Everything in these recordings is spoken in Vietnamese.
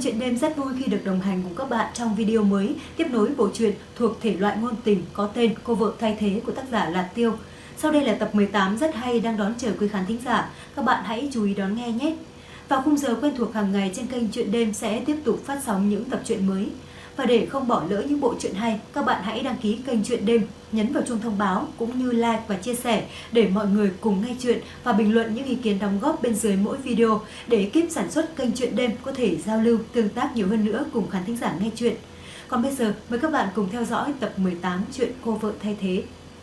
Chuyện đêm rất vui khi được đồng hành cùng các bạn trong video mới tiếp nối bộ truyện thuộc thể loại ngôn tình có tên Cô vợ thay thế của tác giả Lạt Tiêu. Sau đây là tập 18 rất hay đang đón chờ quý khán thính giả, các bạn hãy chú ý đón nghe nhé. Vào khung giờ quen thuộc hàng ngày trên kênh Chuyện đêm sẽ tiếp tục phát sóng những tập truyện mới. Và để không bỏ lỡ những bộ truyện hay, các bạn hãy đăng ký kênh Chuyện đêm, nhấn vào chuông thông báo cũng như like và chia sẻ để mọi người cùng nghe chuyện và bình luận những ý kiến đóng góp bên dưới mỗi video để ekip sản xuất kênh Chuyện đêm có thể giao lưu, tương tác nhiều hơn nữa cùng khán thính giả nghe chuyện. Còn bây giờ, mời các bạn cùng theo dõi tập 18 chuyện Cô vợ thay thế.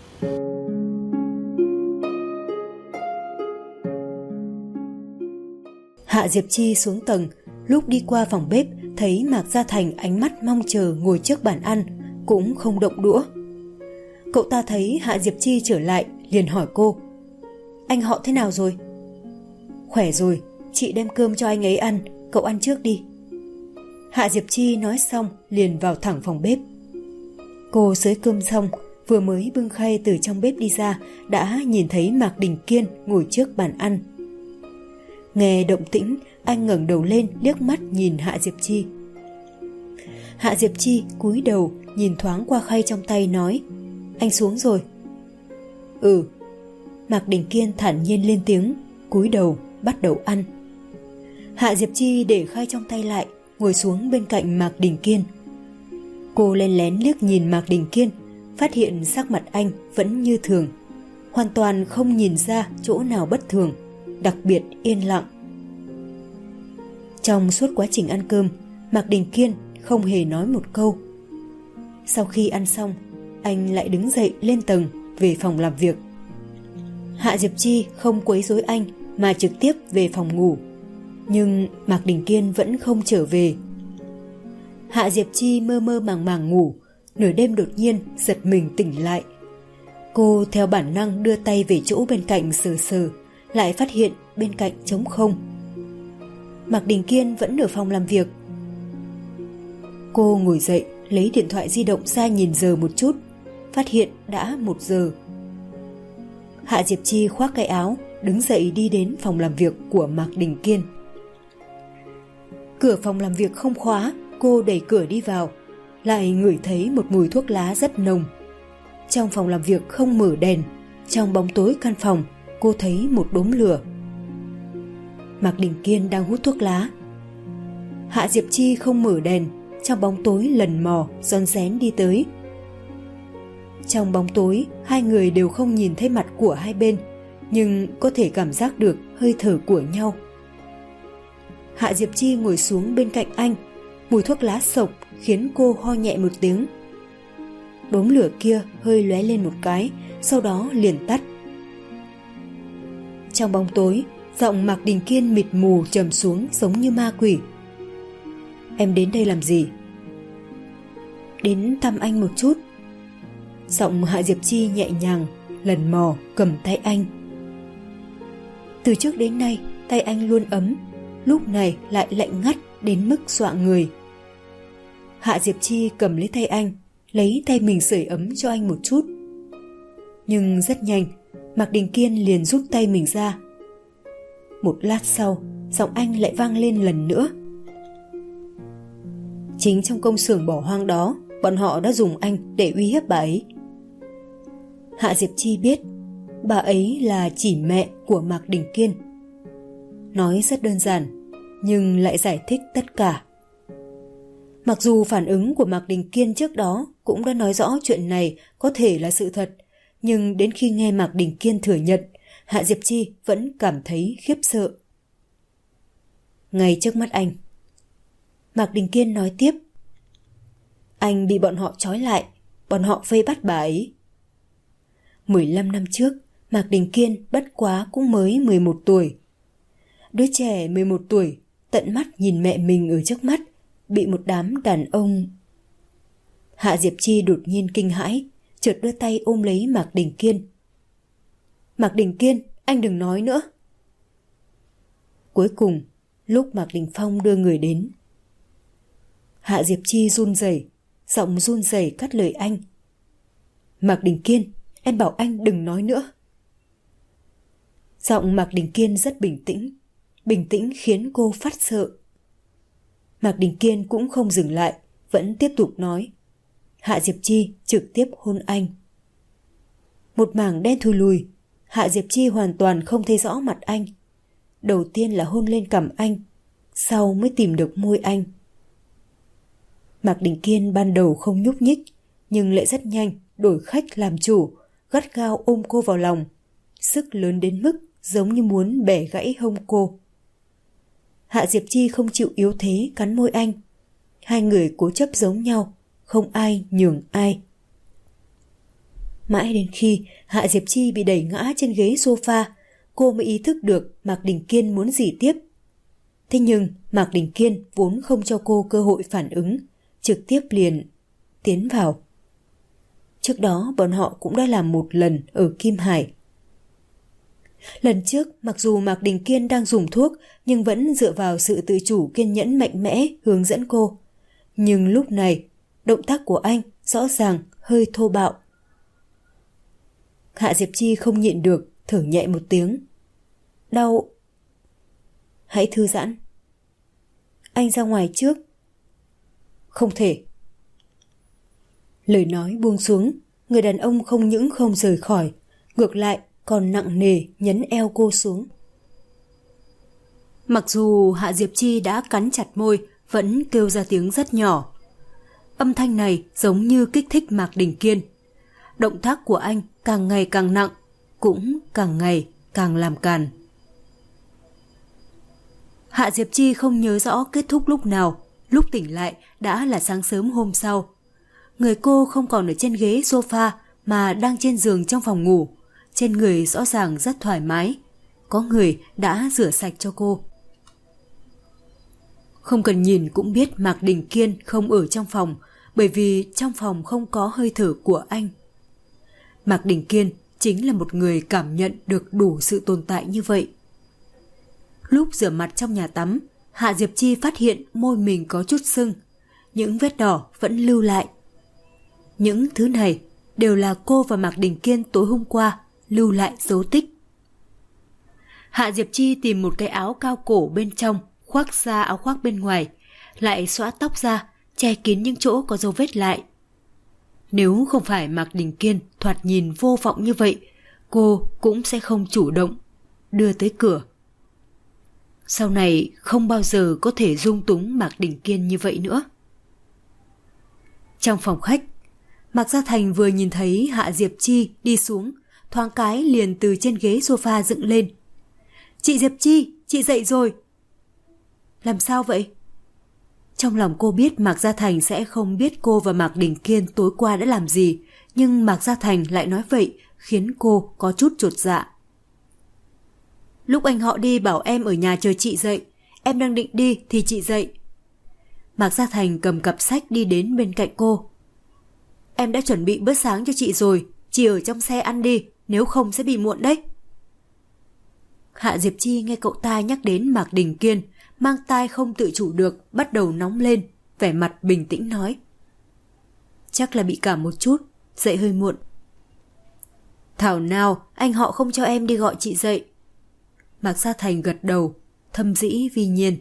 Hạ Diệp Chi xuống tầng, lúc đi qua phòng bếp thấy Mạc Gia Thành ánh mắt mong chờ ngồi trước bàn ăn, cũng không động đũa. Cậu ta thấy Hạ Diệp Chi trở lại, liền hỏi cô: "Anh họ thế nào rồi?" "Khỏe rồi, chị đem cơm cho anh ấy ăn, cậu ăn trước đi." Hạ Diệp Chi nói xong liền vào thẳng phòng bếp. Cô xới cơm xong, vừa mới bưng khay từ trong bếp đi ra đã nhìn thấy Mạc Đình Kiên ngồi trước bàn ăn. Nghe động tĩnh, anh ngẩng đầu lên liếc mắt nhìn Hạ Diệp Chi. Hạ Diệp Chi cúi đầu nhìn thoáng qua khay trong tay nói: "Anh xuống rồi." "Ừ." Mạc Đình Kiên thản nhiên lên tiếng, cúi đầu bắt đầu ăn. Hạ Diệp Chi để khay trong tay lại, ngồi xuống bên cạnh Mạc Đình Kiên. Cô len lén liếc nhìn Mạc Đình Kiên, phát hiện sắc mặt anh vẫn như thường, hoàn toàn không nhìn ra chỗ nào bất thường, đặc biệt yên lặng. Trong suốt quá trình ăn cơm, Mạc Đình Kiên không hề nói một câu. Sau khi ăn xong, anh lại đứng dậy lên tầng về phòng làm việc. Hạ Diệp Chi không quấy rối anh mà trực tiếp về phòng ngủ, nhưng Mạc Đình Kiên vẫn không trở về. Hạ Diệp Chi mơ mơ màng màng ngủ, nửa đêm đột nhiên giật mình tỉnh lại. Cô theo bản năng đưa tay về chỗ bên cạnh sờ sờ, lại phát hiện bên cạnh trống không. Mạc Đình Kiên vẫn ở phòng làm việc. Cô ngồi dậy, lấy điện thoại di động ra nhìn giờ một chút, phát hiện đã 1 giờ. Hạ Diệp Chi khoác cái áo, đứng dậy đi đến phòng làm việc của Mạc Đình Kiên. Cửa phòng làm việc không khóa, cô đẩy cửa đi vào, lại ngửi thấy một mùi thuốc lá rất nồng. Trong phòng làm việc không mở đèn, trong bóng tối căn phòng cô thấy một đốm lửa. Mạc Đình Kiên đang hút thuốc lá. Hạ Diệp Chi không mở đèn, trong bóng tối lần mò rón rén đi tới. Trong bóng tối, hai người đều không nhìn thấy mặt của hai bên, nhưng có thể cảm giác được hơi thở của nhau. Hạ Diệp Chi ngồi xuống bên cạnh anh, mùi thuốc lá sộc khiến cô ho nhẹ một tiếng. Đốm lửa kia hơi lóe lên một cái, sau đó liền tắt. Trong bóng tối, giọng Mạc Đình Kiên mịt mù trầm xuống giống như ma quỷ. "Em đến đây làm gì?" "Đến thăm anh một chút." Giọng Hạ Diệp Chi nhẹ nhàng, lần mò cầm tay anh. Từ trước đến nay, tay anh luôn ấm, lúc này lại lạnh ngắt đến mức dọa người. Hạ Diệp Chi cầm lấy tay anh, lấy tay mình sưởi ấm cho anh một chút. Nhưng rất nhanh, Mạc Đình Kiên liền rút tay mình ra. Một lát sau, giọng anh lại vang lên lần nữa. "Chính trong công xưởng bỏ hoang đó, bọn họ đã dùng anh để uy hiếp bà ấy." Hạ Diệp Chi biết bà ấy là chỉ mẹ của Mạc Đình Kiên. Nói rất đơn giản, nhưng lại giải thích tất cả. Mặc dù phản ứng của Mạc Đình Kiên trước đó cũng đã nói rõ chuyện này có thể là sự thật, nhưng đến khi nghe Mạc Đình Kiên thừa nhận, Hạ Diệp Chi vẫn cảm thấy khiếp sợ. Ngay trước mắt anh, Mạc Đình Kiên nói tiếp: "Anh bị bọn họ trói lại, bọn họ vây bắt bà ấy." 15 năm trước, Mạc Đình Kiên bất quá cũng mới 11 tuổi. Đứa trẻ 11 tuổi tận mắt nhìn mẹ mình ở trước mắt bị một đám đàn ông. Hạ Diệp Chi đột nhiên kinh hãi, chợt đưa tay ôm lấy Mạc Đình Kiên. "Mạc Đình Kiên, anh đừng nói nữa." Cuối cùng, lúc Mạc Đình Phong đưa người đến, Hạ Diệp Chi run rẩy, giọng run rẩy cắt lời anh. "Mạc Đình Kiên, em bảo anh đừng nói nữa." Giọng Mạc Đình Kiên rất bình tĩnh khiến cô phát sợ. Mạc Đình Kiên cũng không dừng lại, vẫn tiếp tục nói. Hạ Diệp Chi trực tiếp hôn anh. Một mảng đen thui lùi, Hạ Diệp Chi hoàn toàn không thấy rõ mặt anh. Đầu tiên là hôn lên cằm anh, sau mới tìm được môi anh. Mạc Đình Kiên ban đầu không nhúc nhích, nhưng lại rất nhanh đổi khách làm chủ, gắt gao ôm cô vào lòng, sức lớn đến mức giống như muốn bẻ gãy hông cô. Hạ Diệp Chi không chịu yếu thế cắn môi anh. Hai người cố chấp giống nhau, không ai nhường ai. Mãi đến khi Hạ Diệp Chi bị đẩy ngã trên ghế sofa, cô mới ý thức được Mạc Đình Kiên muốn gì tiếp. Thế nhưng Mạc Đình Kiên vốn không cho cô cơ hội phản ứng, trực tiếp liền tiến vào. Trước đó bọn họ cũng đã làm một lần ở Kim Hải. Lần trước mặc dù Mạc Đình Kiên đang dùng thuốc nhưng vẫn dựa vào sự tự chủ kiên nhẫn mạnh mẽ hướng dẫn cô. Nhưng lúc này động tác của anh rõ ràng hơi thô bạo. Hạ Diệp Chi không nhịn được thở nhẹ một tiếng. Đau. Hãy thư giãn. Anh ra ngoài trước. Không thể. Lời nói buông xuống, người đàn ông không những không rời khỏi, ngược lại còn nặng nề nhấn eo cô xuống. Mặc dù Hạ Diệp Chi đã cắn chặt môi, vẫn kêu ra tiếng rất nhỏ. Âm thanh này giống như kích thích Mạc Đình Kiên. Động tác của anh càng ngày càng nặng, cũng càng ngày càng làm càn. Hạ Diệp Chi không nhớ rõ kết thúc lúc nào, lúc tỉnh lại đã là sáng sớm hôm sau. Người cô không còn ở trên ghế sofa mà đang trên giường trong phòng ngủ. Trên người rõ ràng rất thoải mái. Có người đã rửa sạch cho cô. Không cần nhìn cũng biết Mạc Đình Kiên không ở trong phòng, bởi vì trong phòng không có hơi thở của anh. Mạc Đình Kiên chính là một người cảm nhận được đủ sự tồn tại như vậy. Lúc rửa mặt trong nhà tắm, Hạ Diệp Chi phát hiện môi mình có chút sưng. Những vết đỏ vẫn lưu lại. Những thứ này đều là cô và Mạc Đình Kiên tối hôm qua lưu lại dấu tích. Hạ Diệp Chi tìm một cái áo cao cổ bên trong, khoác ra áo khoác bên ngoài, lại xõa tóc ra, che kín những chỗ có dấu vết lại. Nếu không phải Mạc Đình Kiên thoạt nhìn vô vọng như vậy, cô cũng sẽ không chủ động đưa tới cửa. Sau này không bao giờ có thể dung túng Mạc Đình Kiên như vậy nữa. Trong phòng khách, Mạc Gia Thành vừa nhìn thấy Hạ Diệp Chi đi xuống, thoáng cái liền từ trên ghế sofa dựng lên. Chị Diệp Chi, chị dậy rồi. Làm sao vậy? Trong lòng cô biết Mạc Gia Thành sẽ không biết cô và Mạc Đình Kiên tối qua đã làm gì, nhưng Mạc Gia Thành lại nói vậy khiến cô có chút chột dạ. Lúc anh họ đi bảo em ở nhà chờ chị dậy, em đang định đi thì chị dậy. Mạc Gia Thành cầm cặp sách đi đến bên cạnh cô. Em đã chuẩn bị bữa sáng cho chị rồi, chị ở trong xe ăn đi, nếu không sẽ bị muộn đấy. Hạ Diệp Chi nghe cậu ta nhắc đến Mạc Đình Kiên, mang tai không tự chủ được, bắt đầu nóng lên, vẻ mặt bình tĩnh nói. Chắc là bị cảm một chút, dậy hơi muộn. Thảo nào, anh họ không cho em đi gọi chị dậy. Mạc Gia Thành gật đầu, thâm dĩ vi nhiên.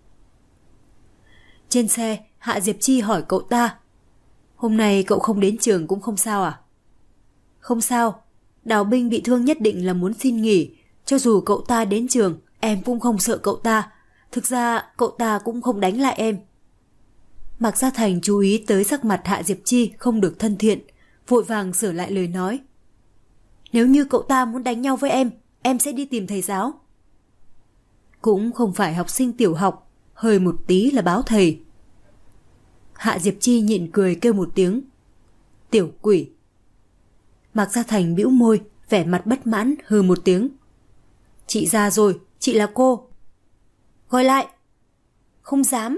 Trên xe, Hạ Diệp Chi hỏi cậu ta. Hôm nay cậu không đến trường cũng không sao à? Không sao, Đào Binh bị thương nhất định là muốn xin nghỉ. Cho dù cậu ta đến trường, em cũng không sợ cậu ta. Thực ra cậu ta cũng không đánh lại em. Mạc Gia Thành chú ý tới sắc mặt Hạ Diệp Chi không được thân thiện, vội vàng sửa lại lời nói. Nếu như cậu ta muốn đánh nhau với em sẽ đi tìm thầy giáo. Cũng không phải học sinh tiểu học, hơi một tí là báo thầy. Hạ Diệp Chi nhịn cười kêu một tiếng. Tiểu quỷ. Mạc Gia Thành bĩu môi, vẻ mặt bất mãn hừ một tiếng. Chị già rồi, chị là cô. Gọi lại. Không dám.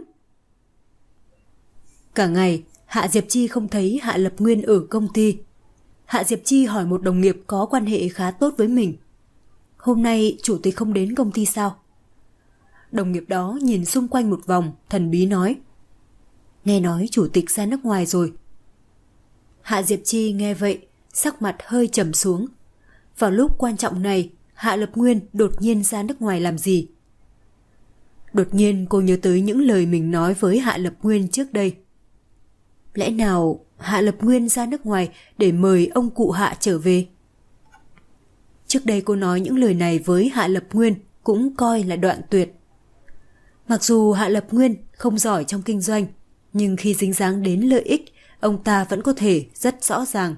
Cả ngày, Hạ Diệp Chi không thấy Hạ Lập Nguyên ở công ty. Hạ Diệp Chi hỏi một đồng nghiệp có quan hệ khá tốt với mình. Hôm nay chủ tịch không đến công ty sao? Đồng nghiệp đó nhìn xung quanh một vòng, thần bí nói. Nghe nói chủ tịch ra nước ngoài rồi. Hạ Diệp Chi nghe vậy, sắc mặt hơi trầm xuống. Vào lúc quan trọng này, Hạ Lập Nguyên đột nhiên ra nước ngoài làm gì? Đột nhiên cô nhớ tới những lời mình nói với Hạ Lập Nguyên trước đây. Lẽ nào Hạ Lập Nguyên ra nước ngoài để mời ông cụ Hạ trở về? Trước đây cô nói những lời này với Hạ Lập Nguyên cũng coi là đoạn tuyệt. Mặc dù Hạ Lập Nguyên không giỏi trong kinh doanh, nhưng khi dính dáng đến lợi ích, ông ta vẫn có thể rất rõ ràng.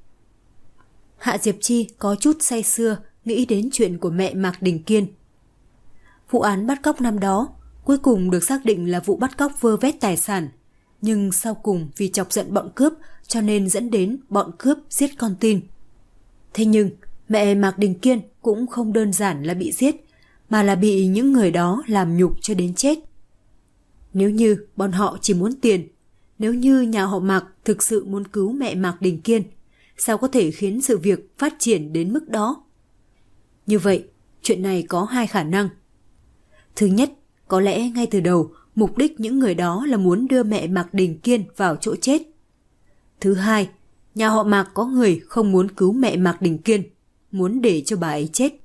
Hạ Diệp Chi có chút say sưa nghĩ đến chuyện của mẹ Mạc Đình Kiên. Vụ án bắt cóc năm đó cuối cùng được xác định là vụ bắt cóc vơ vét tài sản, nhưng sau cùng vì chọc giận bọn cướp cho nên dẫn đến bọn cướp giết con tin. Thế nhưng mẹ Mạc Đình Kiên cũng không đơn giản là bị giết, mà là bị những người đó làm nhục cho đến chết. Nếu như bọn họ chỉ muốn tiền, nếu như nhà họ Mạc thực sự muốn cứu mẹ Mạc Đình Kiên, sao có thể khiến sự việc phát triển đến mức đó? Như vậy, chuyện này có hai khả năng. Thứ nhất, có lẽ ngay từ đầu, mục đích những người đó là muốn đưa mẹ Mạc Đình Kiên vào chỗ chết. Thứ hai, nhà họ Mạc có người không muốn cứu mẹ Mạc Đình Kiên, muốn để cho bà ấy chết.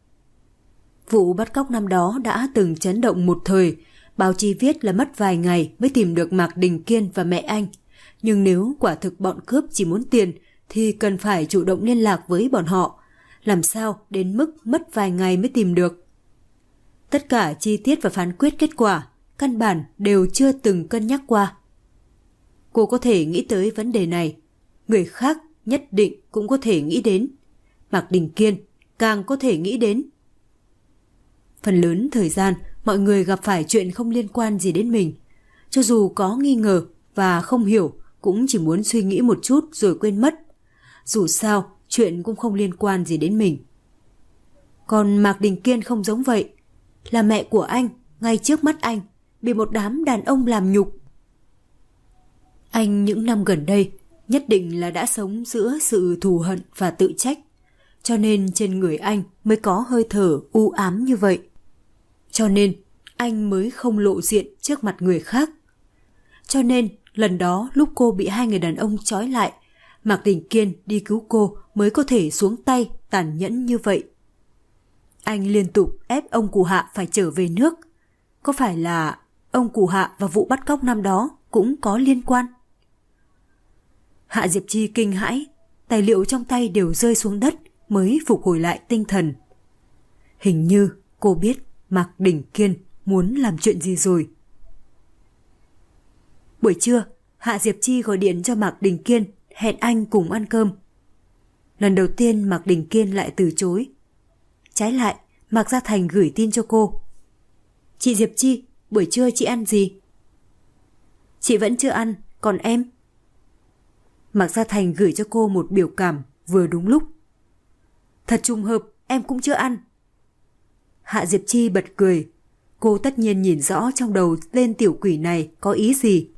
Vụ bắt cóc năm đó đã từng chấn động một thời, báo chí viết là mất vài ngày mới tìm được Mạc Đình Kiên và mẹ anh. Nhưng nếu quả thực bọn cướp chỉ muốn tiền thì cần phải chủ động liên lạc với bọn họ. Làm sao đến mức mất vài ngày mới tìm được? Tất cả chi tiết và phán quyết kết quả, căn bản đều chưa từng cân nhắc qua. Cô có thể nghĩ tới vấn đề này, người khác nhất định cũng có thể nghĩ đến. Mạc Đình Kiên càng có thể nghĩ đến. Phần lớn thời gian, mọi người gặp phải chuyện không liên quan gì đến mình. Cho dù có nghi ngờ và không hiểu, cũng chỉ muốn suy nghĩ một chút rồi quên mất. Dù sao, chuyện cũng không liên quan gì đến mình. Còn Mạc Đình Kiên không giống vậy. Là mẹ của anh, ngay trước mắt anh, bị một đám đàn ông làm nhục. Anh những năm gần đây nhất định là đã sống giữa sự thù hận và tự trách. Cho nên trên người anh mới có hơi thở u ám như vậy. Cho nên anh mới không lộ diện trước mặt người khác. Cho nên lần đó lúc cô bị hai người đàn ông trói lại, Mạc Đình Kiên đi cứu cô mới có thể xuống tay tàn nhẫn như vậy. Anh liên tục ép ông cụ Hạ phải trở về nước. Có phải là ông cụ Hạ và vụ bắt cóc năm đó cũng có liên quan? Hạ Diệp Chi kinh hãi, tài liệu trong tay đều rơi xuống đất mới phục hồi lại tinh thần. Hình như cô biết Mạc Đình Kiên muốn làm chuyện gì rồi. Buổi trưa, Hạ Diệp Chi gọi điện cho Mạc Đình Kiên, hẹn anh cùng ăn cơm. Lần đầu tiên Mạc Đình Kiên lại từ chối. Trái lại, Mạc Gia Thành gửi tin cho cô. Chị Diệp Chi, buổi trưa chị ăn gì? Chị vẫn chưa ăn, còn em? Mạc Gia Thành gửi cho cô một biểu cảm vừa đúng lúc. Thật trùng hợp, em cũng chưa ăn. Hạ Diệp Chi bật cười. Cô tất nhiên nhìn rõ trong đầu tên tiểu quỷ này có ý gì.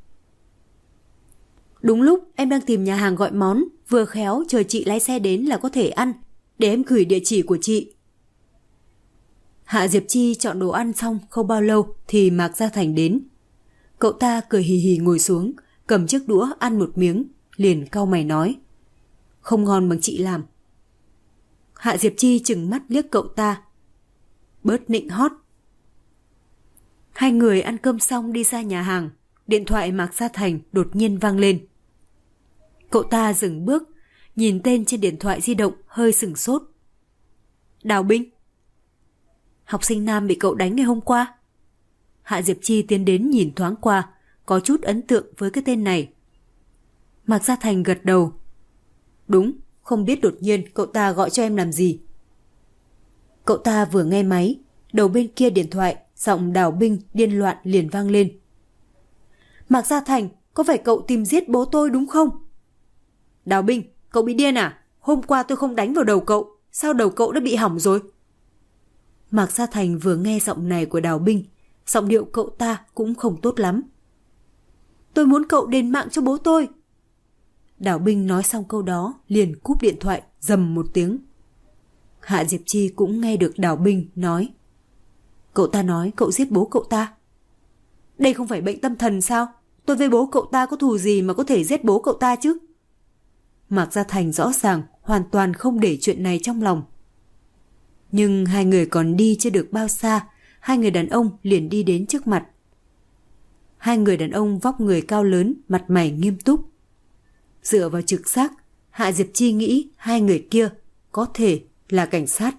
Đúng lúc em đang tìm nhà hàng gọi món, vừa khéo chờ chị lái xe đến là có thể ăn, để em gửi địa chỉ của chị. Hạ Diệp Chi chọn đồ ăn xong không bao lâu thì Mạc Gia Thành đến. Cậu ta cười hì hì ngồi xuống, cầm chiếc đũa ăn một miếng, liền cau mày nói. Không ngon bằng chị làm. Hạ Diệp Chi trừng mắt liếc cậu ta. Bớt nịnh hót. Hai người ăn cơm xong đi ra nhà hàng, điện thoại Mạc Gia Thành đột nhiên vang lên. Cậu ta dừng bước, nhìn tên trên điện thoại di động hơi sửng sốt. Đào Binh. Học sinh nam bị cậu đánh ngày hôm qua. Hạ Diệp Chi tiến đến nhìn thoáng qua, có chút ấn tượng với cái tên này. Mạc Gia Thành gật đầu. Đúng, không biết đột nhiên cậu ta gọi cho em làm gì. Cậu ta vừa nghe máy, đầu bên kia điện thoại, giọng Đào Binh điên loạn liền vang lên. Mạc Gia Thành, có phải cậu tìm giết bố tôi đúng không? Đào Binh, cậu bị điên à? Hôm qua tôi không đánh vào đầu cậu, sao đầu cậu đã bị hỏng rồi? Mạc Gia Thành vừa nghe giọng này của Đào Binh, giọng điệu cậu ta cũng không tốt lắm. Tôi muốn cậu đền mạng cho bố tôi. Đào Binh nói xong câu đó liền cúp điện thoại rầm một tiếng. Hạ Diệp Chi cũng nghe được Đào Binh nói. Cậu ta nói cậu giết bố cậu ta. Đây không phải bệnh tâm thần sao? Tôi với bố cậu ta có thù gì mà có thể giết bố cậu ta chứ? Mạc Gia Thành rõ ràng hoàn toàn không để chuyện này trong lòng. Nhưng hai người còn đi chưa được bao xa, hai người đàn ông liền đi đến trước mặt. Hai người đàn ông vóc người cao lớn, mặt mày nghiêm túc. Dựa vào trực giác, Hạ Diệp Chi nghĩ hai người kia có thể là cảnh sát.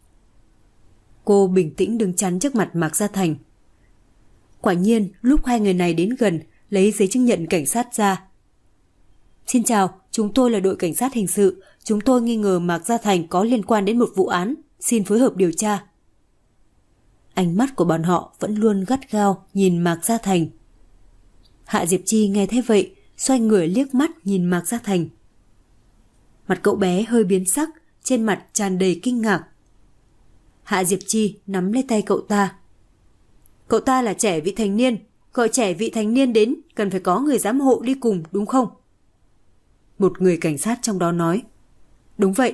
Cô bình tĩnh đứng chắn trước mặt Mạc Gia Thành. Quả nhiên, lúc hai người này đến gần, lấy giấy chứng nhận cảnh sát ra. Xin chào, chúng tôi là đội cảnh sát hình sự. Chúng tôi nghi ngờ Mạc Gia Thành có liên quan đến một vụ án. Xin phối hợp điều tra. Ánh mắt của bọn họ vẫn luôn gắt gao nhìn Mạc Gia Thành. Hạ Diệp Chi nghe thế vậy, xoay người liếc mắt nhìn Mạc Gia Thành. Mặt cậu bé hơi biến sắc, trên mặt tràn đầy kinh ngạc. Hạ Diệp Chi nắm lấy tay cậu ta. Cậu ta là trẻ vị thành niên, gọi trẻ vị thành niên đến cần phải có người giám hộ đi cùng đúng không? Một người cảnh sát trong đó nói. Đúng vậy.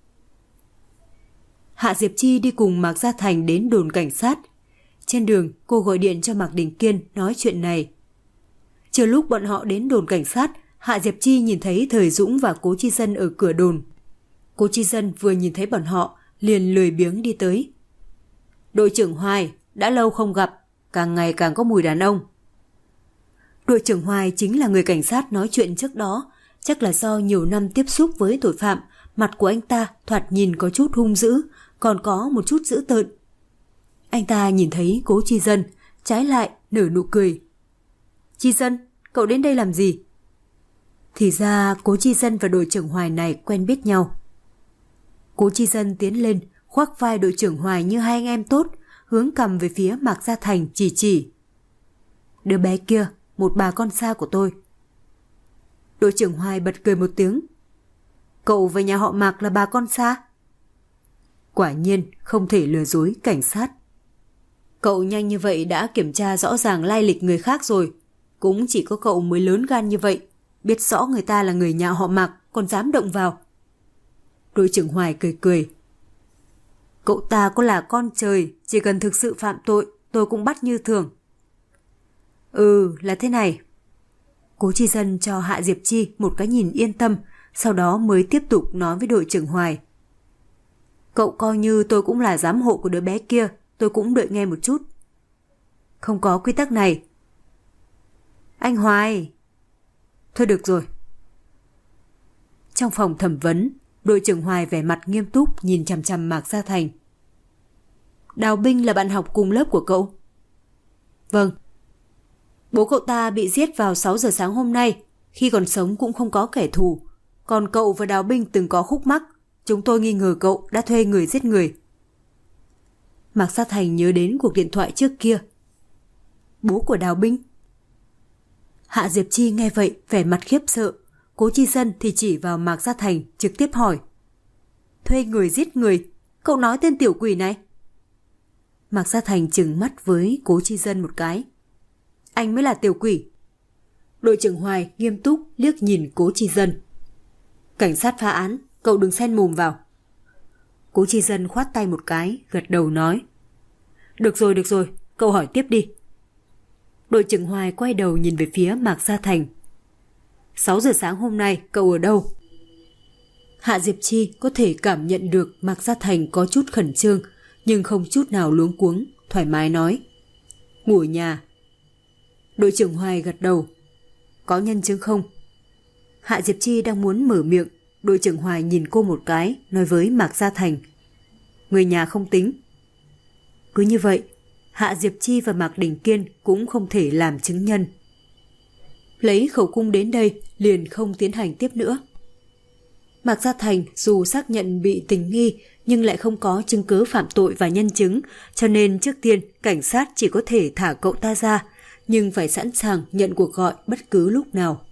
Hạ Diệp Chi đi cùng Mạc Gia Thành đến đồn cảnh sát. Trên đường cô gọi điện cho Mạc Đình Kiên nói chuyện này. Chờ lúc bọn họ đến đồn cảnh sát, Hạ Diệp Chi nhìn thấy Thời Dũng và Cố Chi Dân ở cửa đồn. Cố Chi Dân vừa nhìn thấy bọn họ liền lười biếng đi tới. Đội trưởng Hoài, đã lâu không gặp, càng ngày càng có mùi đàn ông. Đội trưởng Hoài chính là người cảnh sát nói chuyện trước đó. Chắc là do nhiều năm tiếp xúc với tội phạm, mặt của anh ta thoạt nhìn có chút hung dữ, còn có một chút dữ tợn. Anh ta nhìn thấy Cố Chi Dân, trái lại nở nụ cười. Chi Dân, cậu đến đây làm gì? Thì ra Cố Chi Dân và đội trưởng Hoài này quen biết nhau. Cố Chi Dân tiến lên, khoác vai đội trưởng Hoài như hai anh em tốt, hướng cằm về phía Mạc Gia Thành chỉ. Đứa bé kia, một bà con xa của tôi. Đội trưởng Hoài bật cười một tiếng. Cậu và nhà họ Mạc là bà con xa? Quả nhiên không thể lừa dối cảnh sát. Cậu nhanh như vậy đã kiểm tra rõ ràng lai lịch người khác rồi. Cũng chỉ có cậu mới lớn gan như vậy, biết rõ người ta là người nhà họ Mạc còn dám động vào. Đội trưởng Hoài cười. Cậu ta có là con trời, chỉ cần thực sự phạm tội, tôi cũng bắt như thường. Là thế này. Cố Chi Dân cho Hạ Diệp Chi một cái nhìn yên tâm, sau đó mới tiếp tục nói với đội trưởng Hoài. Cậu coi như tôi cũng là giám hộ của đứa bé kia, tôi cũng đợi nghe một chút. Không có quy tắc này. Anh Hoài. Thôi được rồi. Trong phòng thẩm vấn, đội trưởng Hoài vẻ mặt nghiêm túc nhìn chằm chằm Mạc Gia Thành. Đào Binh là bạn học cùng lớp của cậu? Vâng. Bố cậu ta bị giết vào 6 giờ sáng hôm nay, khi còn sống cũng không có kẻ thù. Còn cậu và Đào Binh từng có khúc mắc, chúng tôi nghi ngờ cậu đã thuê người giết người. Mạc Gia Thành nhớ đến cuộc điện thoại trước kia. Bố của Đào Binh? Hạ Diệp Chi nghe vậy vẻ mặt khiếp sợ. Cố Chi Dân thì chỉ vào Mạc Gia Thành trực tiếp hỏi. Thuê người giết người? Cậu nói tên tiểu quỷ này? Mạc Gia Thành trừng mắt với Cố Chi Dân một cái. Anh mới là tiểu quỷ. Đội trưởng Hoài nghiêm túc liếc nhìn Cố Chi Dân. Cảnh sát phá án, cậu đừng xen mồm vào. Cố Chi Dân khoát tay một cái, gật đầu nói. Được rồi, cậu hỏi tiếp đi. Đội trưởng Hoài quay đầu nhìn về phía Mạc Gia Thành. 6 giờ sáng hôm nay cậu ở đâu? Hạ Diệp Chi có thể cảm nhận được Mạc Gia Thành có chút khẩn trương, nhưng không chút nào luống cuống, thoải mái nói. Ngủ ở nhà. Đội trưởng Hoài gật đầu. Có nhân chứng không? Hạ Diệp Chi đang muốn mở miệng, đội trưởng Hoài nhìn cô một cái, nói với Mạc Gia Thành. Người nhà không tính. Cứ như vậy, Hạ Diệp Chi và Mạc Đình Kiên cũng không thể làm chứng nhân. Lấy khẩu cung đến đây liền không tiến hành tiếp nữa. Mạc Gia Thành dù xác nhận bị tình nghi nhưng lại không có chứng cứ phạm tội và nhân chứng, cho nên trước tiên cảnh sát chỉ có thể thả cậu ta ra, nhưng phải sẵn sàng nhận cuộc gọi bất cứ lúc nào.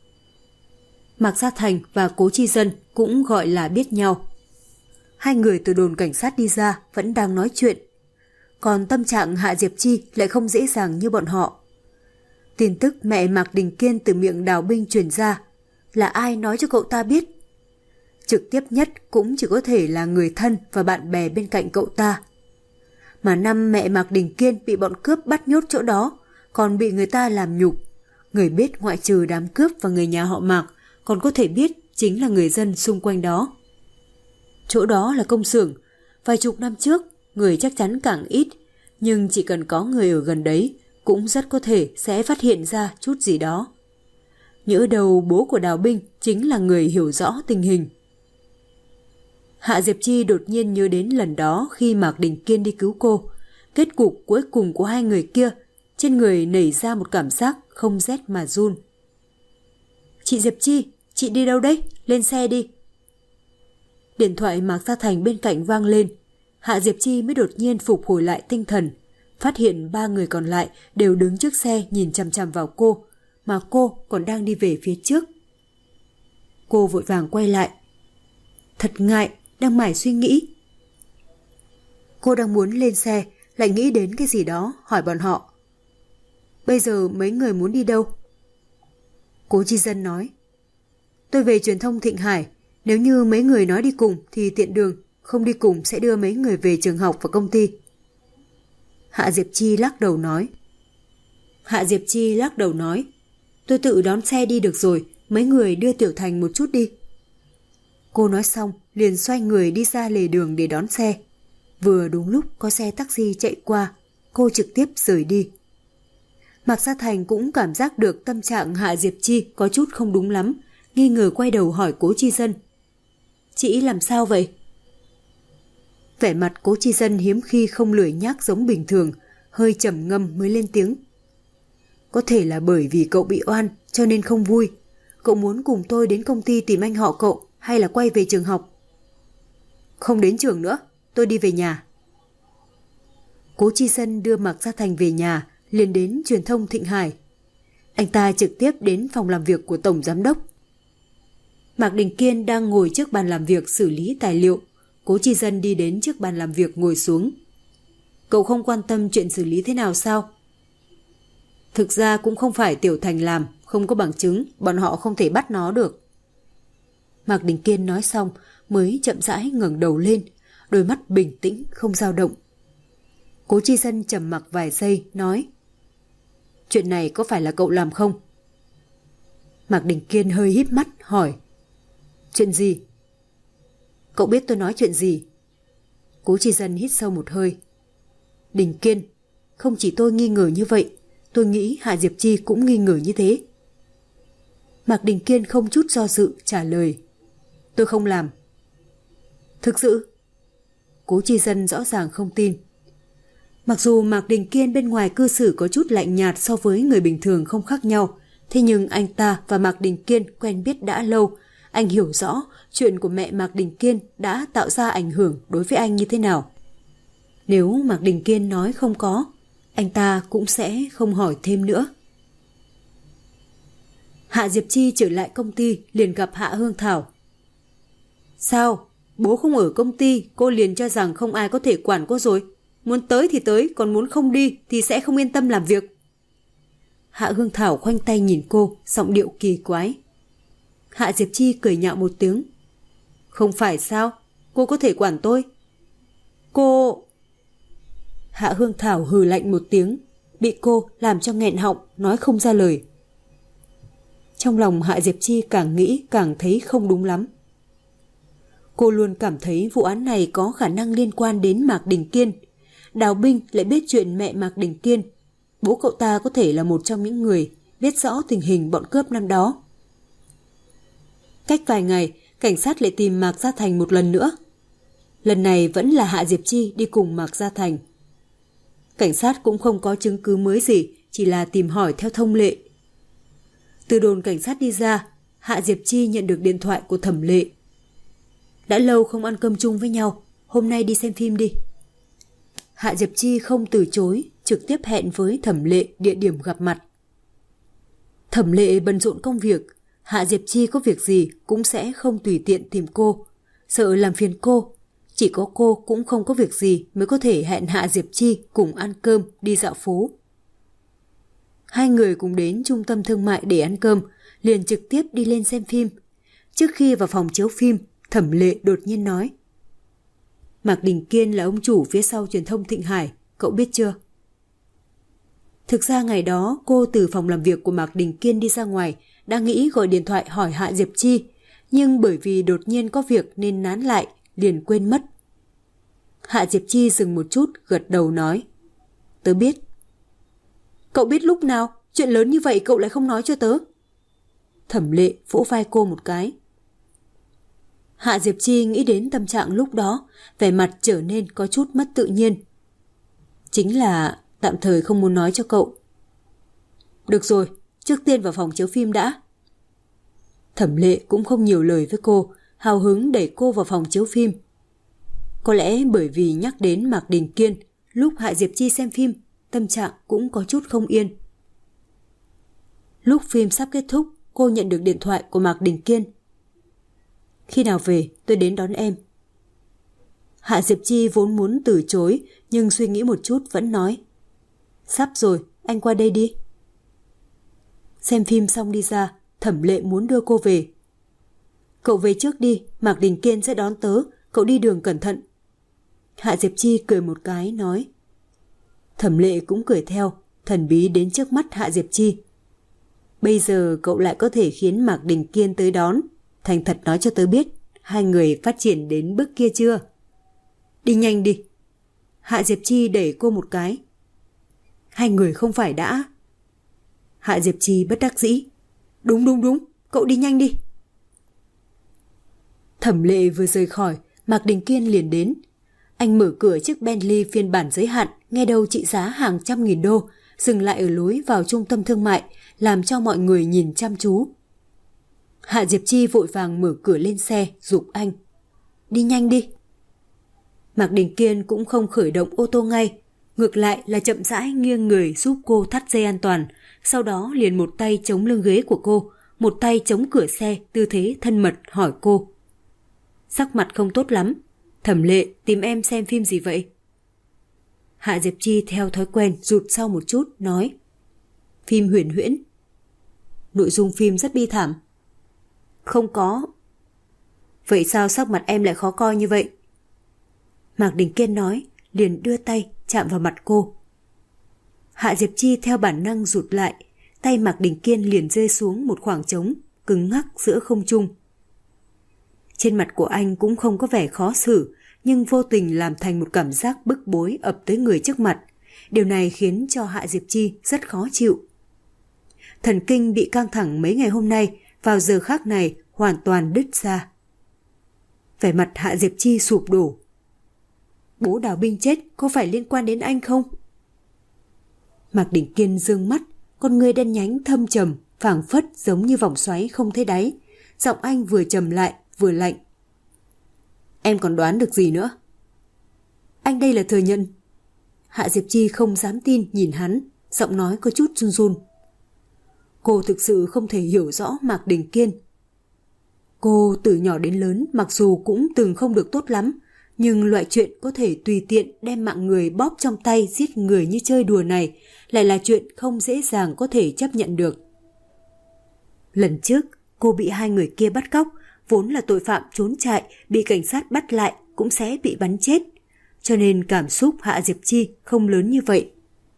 Mạc Gia Thành và Cố Chi Dân cũng gọi là biết nhau. Hai người từ đồn cảnh sát đi ra vẫn đang nói chuyện. Còn tâm trạng Hạ Diệp Chi lại không dễ dàng như bọn họ. Tin tức mẹ Mạc Đình Kiên từ miệng Đào Binh truyền ra là ai nói cho cậu ta biết? Trực tiếp nhất cũng chỉ có thể là người thân và bạn bè bên cạnh cậu ta. Mà năm mẹ Mạc Đình Kiên bị bọn cướp bắt nhốt chỗ đó, còn bị người ta làm nhục. Người biết ngoại trừ đám cướp và người nhà họ Mạc, còn có thể biết chính là người dân xung quanh đó. Chỗ đó là công xưởng, vài chục năm trước, người chắc chắn càng ít, nhưng chỉ cần có người ở gần đấy cũng rất có thể sẽ phát hiện ra chút gì đó. Nhỡ đâu bố của Đào Binh chính là người hiểu rõ tình hình. Hạ Diệp Chi đột nhiên nhớ đến lần đó khi Mạc Đình Kiên đi cứu cô. Kết cục cuối cùng của hai người kia, trên người nảy ra một cảm giác không rét mà run. Chị Diệp Chi, chị đi đâu đấy? Lên xe đi. Điện thoại Mạc Gia Thành bên cạnh vang lên. Hạ Diệp Chi mới đột nhiên phục hồi lại tinh thần, phát hiện 3 người còn lại đều đứng trước xe nhìn chằm chằm vào cô, mà cô còn đang đi về phía trước. Cô vội vàng quay lại. Thật ngại, đang mải suy nghĩ. Cô đang muốn lên xe, lại nghĩ đến cái gì đó, hỏi bọn họ. Bây giờ mấy người muốn đi đâu? Cố Chi Dân nói. Tôi về truyền thông Thịnh Hải, nếu như mấy người nói đi cùng thì tiện đường, không đi cùng sẽ đưa mấy người về trường học và công ty. Hạ Diệp Chi lắc đầu nói. Tôi tự đón xe đi được rồi, mấy người đưa Tiểu Thành một chút đi. Cô nói xong liền xoay người đi ra lề đường để đón xe. Vừa đúng lúc có xe taxi chạy qua, cô trực tiếp rời đi. Mạc Gia Thành cũng cảm giác được tâm trạng Hạ Diệp Chi có chút không đúng lắm, nghi ngờ quay đầu hỏi Cố Chi Dân. Chị làm sao vậy? Vẻ mặt Cố Chi Dân hiếm khi không lười nhác giống bình thường, hơi trầm ngâm mới lên tiếng. Có thể là bởi vì cậu bị oan cho nên không vui. Cậu muốn cùng tôi đến công ty tìm anh họ cậu hay là quay về trường học? Không đến trường nữa, tôi đi về nhà. Cố Chi Dân đưa Mạc Gia Thành về nhà, liền đến truyền thông Thịnh Hải. Anh ta trực tiếp đến phòng làm việc của Tổng Giám đốc. Mạc Đình Kiên đang ngồi trước bàn làm việc xử lý tài liệu. Cố Chi Dân đi đến trước bàn làm việc ngồi xuống. Cậu không quan tâm chuyện xử lý thế nào sao? Thực ra cũng không phải Tiểu Thành làm, không có bằng chứng, bọn họ không thể bắt nó được. Mạc Đình Kiên nói xong mới chậm rãi ngẩng đầu lên, đôi mắt bình tĩnh không dao động. Cố Chi Dân trầm mặc vài giây nói. Chuyện này có phải là cậu làm không? Mạc Đình Kiên hơi híp mắt hỏi. Chuyện gì? Cậu biết tôi nói chuyện gì? Cố Chi Dân hít sâu một hơi. Đình Kiên, không chỉ tôi nghi ngờ như vậy, tôi nghĩ Hạ Diệp Chi cũng nghi ngờ như thế. Mạc Đình Kiên không chút do dự trả lời. Tôi không làm. Thực sự? Cố Chi Dân rõ ràng không tin. Mặc dù Mạc Đình Kiên bên ngoài cư xử có chút lạnh nhạt so với người bình thường không khác nhau, thế nhưng anh ta và Mạc Đình Kiên quen biết đã lâu. Anh hiểu rõ chuyện của mẹ Mạc Đình Kiên đã tạo ra ảnh hưởng đối với anh như thế nào. Nếu Mạc Đình Kiên nói không có, anh ta cũng sẽ không hỏi thêm nữa. Hạ Diệp Chi trở lại công ty liền gặp Hạ Hương Thảo. Sao? Bố không ở công ty, cô liền cho rằng không ai có thể quản cô rồi. Muốn tới thì tới, còn muốn không đi thì sẽ không yên tâm làm việc. Hạ Hương Thảo khoanh tay nhìn cô, giọng điệu kỳ quái. Hạ Diệp Chi cười nhạo một tiếng. Không phải sao? Cô có thể quản tôi. Cô... Hạ Hương Thảo hừ lạnh một tiếng, bị cô làm cho nghẹn họng, nói không ra lời. Trong lòng Hạ Diệp Chi càng nghĩ càng thấy không đúng lắm. Cô luôn cảm thấy vụ án này có khả năng liên quan đến Mạc Đình Kiên. Đào Binh lại biết chuyện mẹ Mạc Đình Kiên. Bố cậu ta có thể là một trong những người biết rõ tình hình bọn cướp năm đó. Cách vài ngày, cảnh sát lại tìm Mạc Gia Thành một lần nữa. Lần này vẫn là Hạ Diệp Chi đi cùng Mạc Gia Thành. Cảnh sát cũng không có chứng cứ mới gì, chỉ là tìm hỏi theo thông lệ. Từ đồn cảnh sát đi ra, Hạ Diệp Chi nhận được điện thoại của Thẩm Lệ. Đã lâu không ăn cơm chung với nhau, hôm nay đi xem phim đi. Hạ Diệp Chi không từ chối, trực tiếp hẹn với Thẩm Lệ địa điểm gặp mặt. Thẩm Lệ bận rộn công việc, Hạ Diệp Chi có việc gì cũng sẽ không tùy tiện tìm cô, sợ làm phiền cô. Chỉ có cô cũng không có việc gì mới có thể hẹn Hạ Diệp Chi cùng ăn cơm, đi dạo phố. Hai người cùng đến trung tâm thương mại để ăn cơm, liền trực tiếp đi lên xem phim. Trước khi vào phòng chiếu phim, Thẩm Lệ đột nhiên nói. Mạc Đình Kiên là ông chủ phía sau truyền thông Thịnh Hải, cậu biết chưa? Thực ra ngày đó cô từ phòng làm việc của Mạc Đình Kiên đi ra ngoài, đang nghĩ gọi điện thoại hỏi Hạ Diệp Chi, nhưng bởi vì đột nhiên có việc nên nán lại, liền quên mất. Hạ Diệp Chi dừng một chút, gật đầu nói. tớ biết. Cậu biết lúc nào? Chuyện lớn như vậy cậu lại không nói cho tớ. Thẩm Lệ vỗ vai cô một cái. Hạ Diệp Chi nghĩ đến tâm trạng lúc đó, vẻ mặt trở nên có chút mất tự nhiên. Chính là tạm thời không muốn nói cho cậu. Được rồi, trước tiên vào phòng chiếu phim đã. Thẩm Lệ cũng không nhiều lời với cô, hào hứng đẩy cô vào phòng chiếu phim. Có lẽ bởi vì nhắc đến Mạc Đình Kiên, lúc Hạ Diệp Chi xem phim, tâm trạng cũng có chút không yên. Lúc phim sắp kết thúc, cô nhận được điện thoại của Mạc Đình Kiên. Khi nào về, tôi đến đón em. Hạ Diệp Chi vốn muốn từ chối, nhưng suy nghĩ một chút vẫn nói. Sắp rồi, anh qua đây đi. Xem phim xong đi ra, Thẩm Lệ muốn đưa cô về. Cậu về trước đi, Mạc Đình Kiên sẽ đón tớ, cậu đi đường cẩn thận. Hạ Diệp Chi cười một cái, nói. Thẩm Lệ cũng cười theo, thần bí đến trước mắt Hạ Diệp Chi. Bây giờ cậu lại có thể khiến Mạc Đình Kiên tới đón. Thành thật nói cho tớ biết, hai người phát triển đến bước kia chưa? Đi nhanh đi. Hạ Diệp Chi đẩy cô một cái. Hai người không phải đã. Hạ Diệp Chi bất đắc dĩ. Đúng, cậu đi nhanh đi. Thẩm Lệ vừa rời khỏi, Mạc Đình Kiên liền đến. Anh mở cửa chiếc Bentley phiên bản giới hạn, nghe đâu trị giá hàng trăm nghìn đô, dừng lại ở lối vào trung tâm thương mại, làm cho mọi người nhìn chăm chú. Hạ Diệp Chi vội vàng mở cửa lên xe, giục anh. Đi nhanh đi. Mạc Đình Kiên cũng không khởi động ô tô ngay, ngược lại là chậm rãi nghiêng người giúp cô thắt dây an toàn, sau đó liền một tay chống lưng ghế của cô, một tay chống cửa xe, tư thế thân mật hỏi cô. Sắc mặt không tốt lắm. Thẩm Lệ tìm em xem phim gì vậy? Hạ Diệp Chi theo thói quen rụt sau một chút, nói. Phim huyền huyễn. Nội dung phim rất bi thảm. Không có. Vậy sao sắc mặt em lại khó coi như vậy? Mạc Đình Kiên nói, liền đưa tay chạm vào mặt cô. Hạ Diệp Chi theo bản năng rụt lại, tay Mạc Đình Kiên liền rơi xuống một khoảng trống, cứng ngắc giữa không trung. Trên mặt của anh cũng không có vẻ khó xử, nhưng vô tình làm thành một cảm giác bức bối ập tới người trước mặt. Điều này khiến cho Hạ Diệp Chi rất khó chịu. Thần kinh bị căng thẳng mấy ngày hôm nay, vào giờ khác này hoàn toàn đứt ra. Vẻ mặt Hạ Diệp Chi sụp đổ. Bố Đào Binh chết có phải liên quan đến anh không? Mạc Đình Kiên dương mắt, con người đen nhánh thâm trầm, phảng phất giống như vòng xoáy không thấy đáy. Giọng anh vừa trầm lại vừa lạnh. Em còn đoán được gì nữa? Anh đây là thừa nhận. Hạ Diệp Chi không dám tin nhìn hắn, giọng nói có chút run run. Cô thực sự không thể hiểu rõ Mạc Đình Kiên. Cô từ nhỏ đến lớn mặc dù cũng từng không được tốt lắm, nhưng loại chuyện có thể tùy tiện đem mạng người bóp trong tay giết người như chơi đùa này lại là chuyện không dễ dàng có thể chấp nhận được. Lần trước, cô bị hai người kia bắt cóc, vốn là tội phạm trốn chạy, bị cảnh sát bắt lại cũng sẽ bị bắn chết, cho nên cảm xúc Hạ Diệp Chi không lớn như vậy.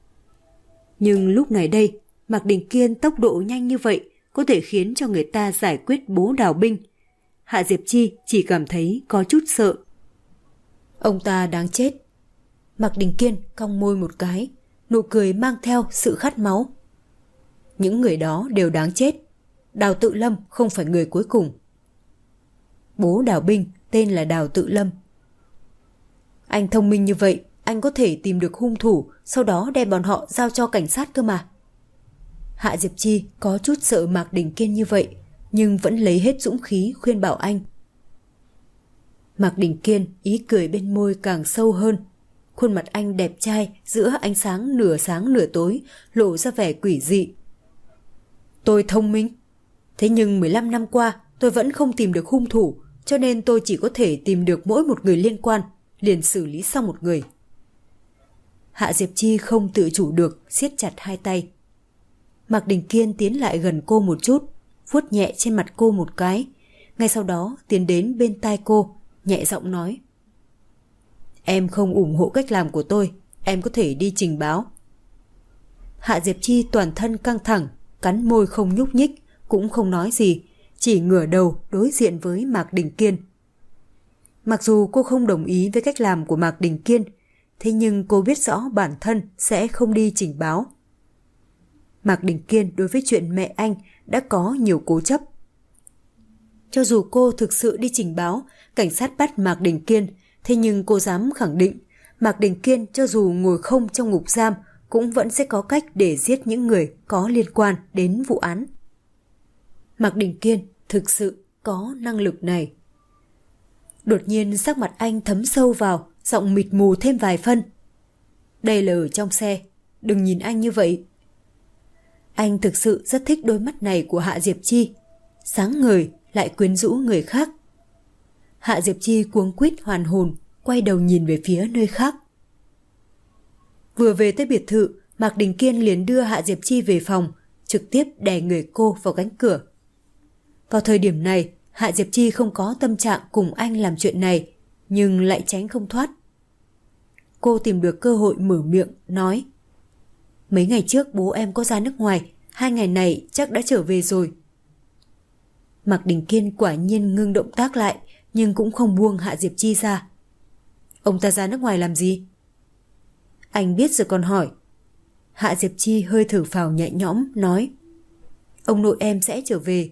Nhưng lúc này đây, Mạc Đình Kiên tốc độ nhanh như vậy có thể khiến cho người ta giải quyết bố Đào Binh. Hạ Diệp Chi chỉ cảm thấy có chút sợ. Ông ta đáng chết. Mạc Đình Kiên cong môi một cái, nụ cười mang theo sự khát máu. Những người đó đều đáng chết. Đào Tự Lâm không phải người cuối cùng. Bố Đào Binh tên là Đào Tự Lâm. Anh thông minh như vậy, anh có thể tìm được hung thủ, sau đó đem bọn họ giao cho cảnh sát cơ mà. Hạ Diệp Chi có chút sợ Mạc Đình Kiên như vậy, nhưng vẫn lấy hết dũng khí khuyên bảo anh. Mạc Đình Kiên ý cười bên môi càng sâu hơn. Khuôn mặt anh đẹp trai giữa ánh sáng nửa tối, lộ ra vẻ quỷ dị. Tôi thông minh. Thế nhưng 15 năm qua tôi vẫn không tìm được hung thủ, cho nên tôi chỉ có thể tìm được mỗi một người liên quan, liền xử lý xong một người. Hạ Diệp Chi không tự chủ được, siết chặt hai tay. Mạc Đình Kiên tiến lại gần cô một chút, vuốt nhẹ trên mặt cô một cái, ngay sau đó tiến đến bên tai cô, nhẹ giọng nói. Em không ủng hộ cách làm của tôi, em có thể đi trình báo. Hạ Diệp Chi toàn thân căng thẳng, cắn môi không nhúc nhích, cũng không nói gì, chỉ ngửa đầu đối diện với Mạc Đình Kiên. Mặc dù cô không đồng ý với cách làm của Mạc Đình Kiên, thế nhưng cô biết rõ bản thân sẽ không đi trình báo. Mạc Đình Kiên đối với chuyện mẹ anh đã có nhiều cố chấp. Cho dù cô thực sự đi trình báo, cảnh sát bắt Mạc Đình Kiên, thế nhưng cô dám khẳng định Mạc Đình Kiên cho dù ngồi không trong ngục giam cũng vẫn sẽ có cách để giết những người có liên quan đến vụ án. Mạc Đình Kiên thực sự có năng lực này. Đột nhiên sắc mặt anh thấm sâu vào, giọng mịt mù thêm vài phân. Đây là ở trong xe, đừng nhìn anh như vậy. Anh thực sự rất thích đôi mắt này của Hạ Diệp Chi, sáng ngời lại quyến rũ người khác. Hạ Diệp Chi cuống quýt hoàn hồn, quay đầu nhìn về phía nơi khác. Vừa về tới biệt thự, Mạc Đình Kiên liền đưa Hạ Diệp Chi về phòng, trực tiếp đè người cô vào cánh cửa. Vào thời điểm này, Hạ Diệp Chi không có tâm trạng cùng anh làm chuyện này, nhưng lại tránh không thoát. Cô tìm được cơ hội mở miệng, nói: Mấy ngày trước bố em có ra nước ngoài, 2 ngày này chắc đã trở về rồi. Mạc Đình Kiên quả nhiên ngưng động tác lại, nhưng cũng không buông Hạ Diệp Chi ra. Ông ta ra nước ngoài làm gì? Anh biết rồi còn hỏi. Hạ Diệp Chi hơi thở phào nhẹ nhõm, nói: Ông nội em sẽ trở về.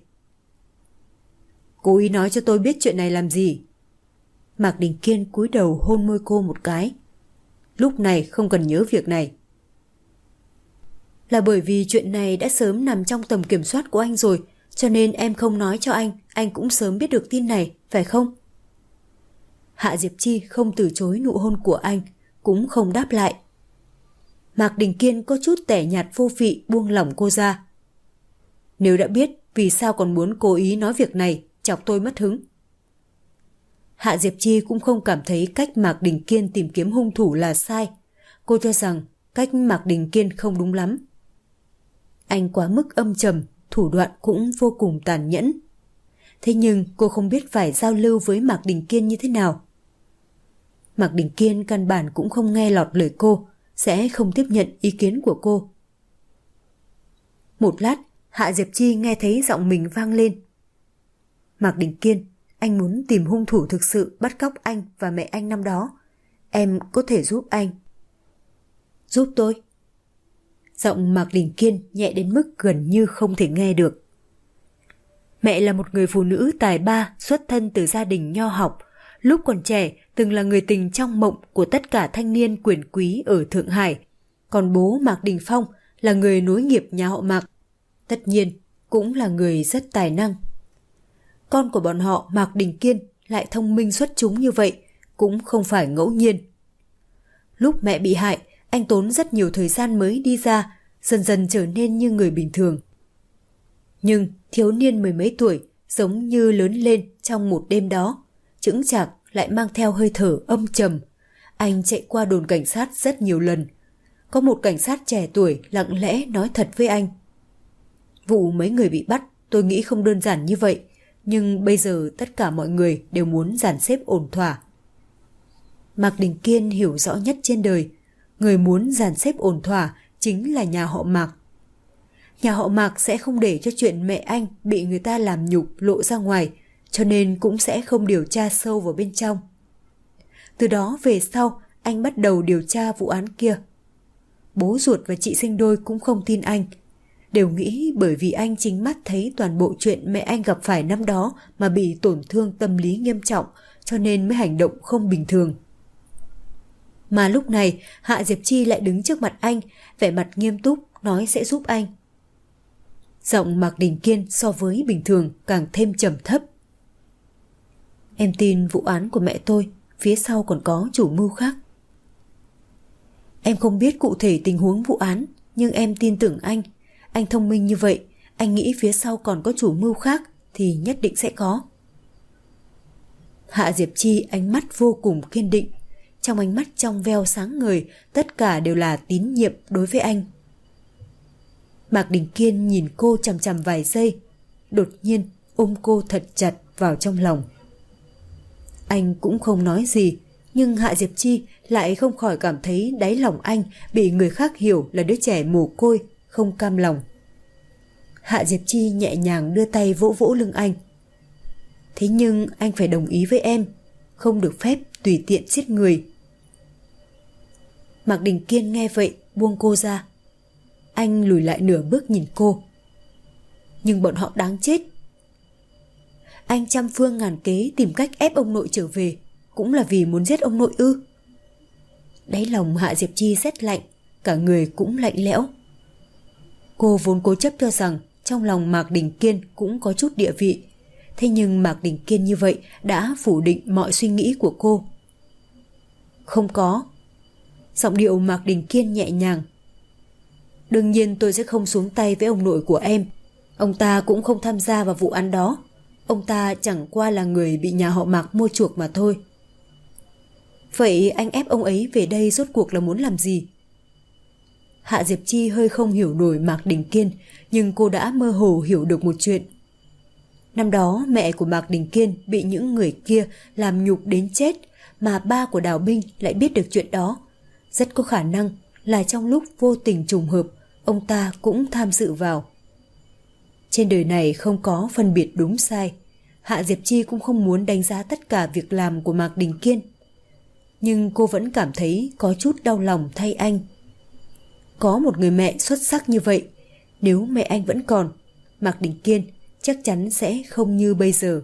Cố ý nói cho tôi biết chuyện này làm gì? Mạc Đình Kiên cúi đầu hôn môi cô một cái. Lúc này không cần nhớ việc này. Là bởi vì chuyện này đã sớm nằm trong tầm kiểm soát của anh rồi, cho nên em không nói cho anh cũng sớm biết được tin này, phải không? Hạ Diệp Chi không từ chối nụ hôn của anh, cũng không đáp lại. Mạc Đình Kiên có chút tẻ nhạt vô vị buông lỏng cô ra. Nếu đã biết, vì sao còn muốn cố ý nói việc này, chọc tôi mất hứng? Hạ Diệp Chi cũng không cảm thấy cách Mạc Đình Kiên tìm kiếm hung thủ là sai. Cô cho rằng cách Mạc Đình Kiên không đúng lắm. Anh quá mức âm trầm, thủ đoạn cũng vô cùng tàn nhẫn. Thế nhưng cô không biết phải giao lưu với Mạc Đình Kiên như thế nào. Mạc Đình Kiên căn bản cũng không nghe lọt lời cô, sẽ không tiếp nhận ý kiến của cô. Một lát, Hạ Diệp Chi nghe thấy giọng mình vang lên. Mạc Đình Kiên, anh muốn tìm hung thủ thực sự bắt cóc anh và mẹ anh năm đó. Em có thể giúp anh. Giúp tôi? Giọng Mạc Đình Kiên nhẹ đến mức gần như không thể nghe được. Mẹ là một người phụ nữ tài ba, xuất thân từ gia đình nho học. Lúc còn trẻ, từng là người tình trong mộng của tất cả thanh niên quyền quý ở Thượng Hải. Còn bố Mạc Đình Phong là người nối nghiệp nhà họ Mạc. Tất nhiên, cũng là người rất tài năng. Con của bọn họ Mạc Đình Kiên lại thông minh xuất chúng như vậy, cũng không phải ngẫu nhiên. Lúc mẹ bị hại, anh tốn rất nhiều thời gian mới đi ra, dần dần trở nên như người bình thường. Nhưng thiếu niên mười mấy tuổi giống như lớn lên trong một đêm đó, chững chạc lại mang theo hơi thở âm trầm. Anh chạy qua đồn cảnh sát rất nhiều lần. Có một cảnh sát trẻ tuổi lặng lẽ nói thật với anh: Vụ mấy người bị bắt tôi nghĩ không đơn giản như vậy, nhưng bây giờ tất cả mọi người đều muốn dàn xếp ổn thỏa. Mạc Đình Kiên hiểu rõ nhất trên đời, người muốn dàn xếp ổn thỏa chính là nhà họ Mạc. Nhà họ Mạc sẽ không để cho chuyện mẹ anh bị người ta làm nhục lộ ra ngoài, cho nên cũng sẽ không điều tra sâu vào bên trong. Từ đó về sau, anh bắt đầu điều tra vụ án kia. Bố ruột và chị sinh đôi cũng không tin anh, đều nghĩ bởi vì anh chính mắt thấy toàn bộ chuyện mẹ anh gặp phải năm đó mà bị tổn thương tâm lý nghiêm trọng, cho nên mới hành động không bình thường. Mà lúc này, Hạ Diệp Chi lại đứng trước mặt anh, vẻ mặt nghiêm túc, nói sẽ giúp anh. Giọng Mạc Đình Kiên so với bình thường càng thêm trầm thấp. Em tin vụ án của mẹ tôi, phía sau còn có chủ mưu khác. Em không biết cụ thể tình huống vụ án, nhưng em tin tưởng anh. Anh thông minh như vậy, anh nghĩ phía sau còn có chủ mưu khác thì nhất định sẽ có. Hạ Diệp Chi ánh mắt vô cùng kiên định. Trong ánh mắt trong veo sáng ngời, tất cả đều là tín nhiệm đối với anh. Mạc Đình Kiên nhìn cô chằm chằm vài giây, đột nhiên ôm cô thật chặt vào trong lòng. Anh cũng không nói gì, nhưng Hạ Diệp Chi lại không khỏi cảm thấy đáy lòng anh bị người khác hiểu là đứa trẻ mồ côi, không cam lòng. Hạ Diệp Chi nhẹ nhàng đưa tay vỗ vỗ lưng anh. Thế nhưng anh phải đồng ý với em, không được phép tùy tiện giết người. Mạc Đình Kiên nghe vậy buông cô ra. Anh lùi lại nửa bước nhìn cô. Nhưng bọn họ đáng chết. Anh trăm phương ngàn kế tìm cách ép ông nội trở về, cũng là vì muốn giết ông nội ư? Đáy lòng Hạ Diệp Chi rét lạnh, cả người cũng lạnh lẽo. Cô vốn cố chấp cho rằng trong lòng Mạc Đình Kiên cũng có chút địa vị. Thế nhưng Mạc Đình Kiên như vậy đã phủ định mọi suy nghĩ của cô. Không có. Giọng điệu Mạc Đình Kiên nhẹ nhàng. Đương nhiên tôi sẽ không xuống tay với ông nội của em. Ông ta cũng không tham gia vào vụ án đó. Ông ta chẳng qua là người bị nhà họ Mạc mua chuộc mà thôi. Vậy anh ép ông ấy về đây rốt cuộc là muốn làm gì? Hạ Diệp Chi hơi không hiểu nổi Mạc Đình Kiên, nhưng cô đã mơ hồ hiểu được một chuyện. Năm đó mẹ của Mạc Đình Kiên bị những người kia làm nhục đến chết, mà ba của Đào Binh lại biết được chuyện đó. Rất có khả năng là trong lúc vô tình trùng hợp, ông ta cũng tham dự vào. Trên đời này không có phân biệt đúng sai. Hạ Diệp Chi cũng không muốn đánh giá tất cả việc làm của Mạc Đình Kiên. Nhưng cô vẫn cảm thấy có chút đau lòng thay anh. Có một người mẹ xuất sắc như vậy, nếu mẹ anh vẫn còn, Mạc Đình Kiên chắc chắn sẽ không như bây giờ.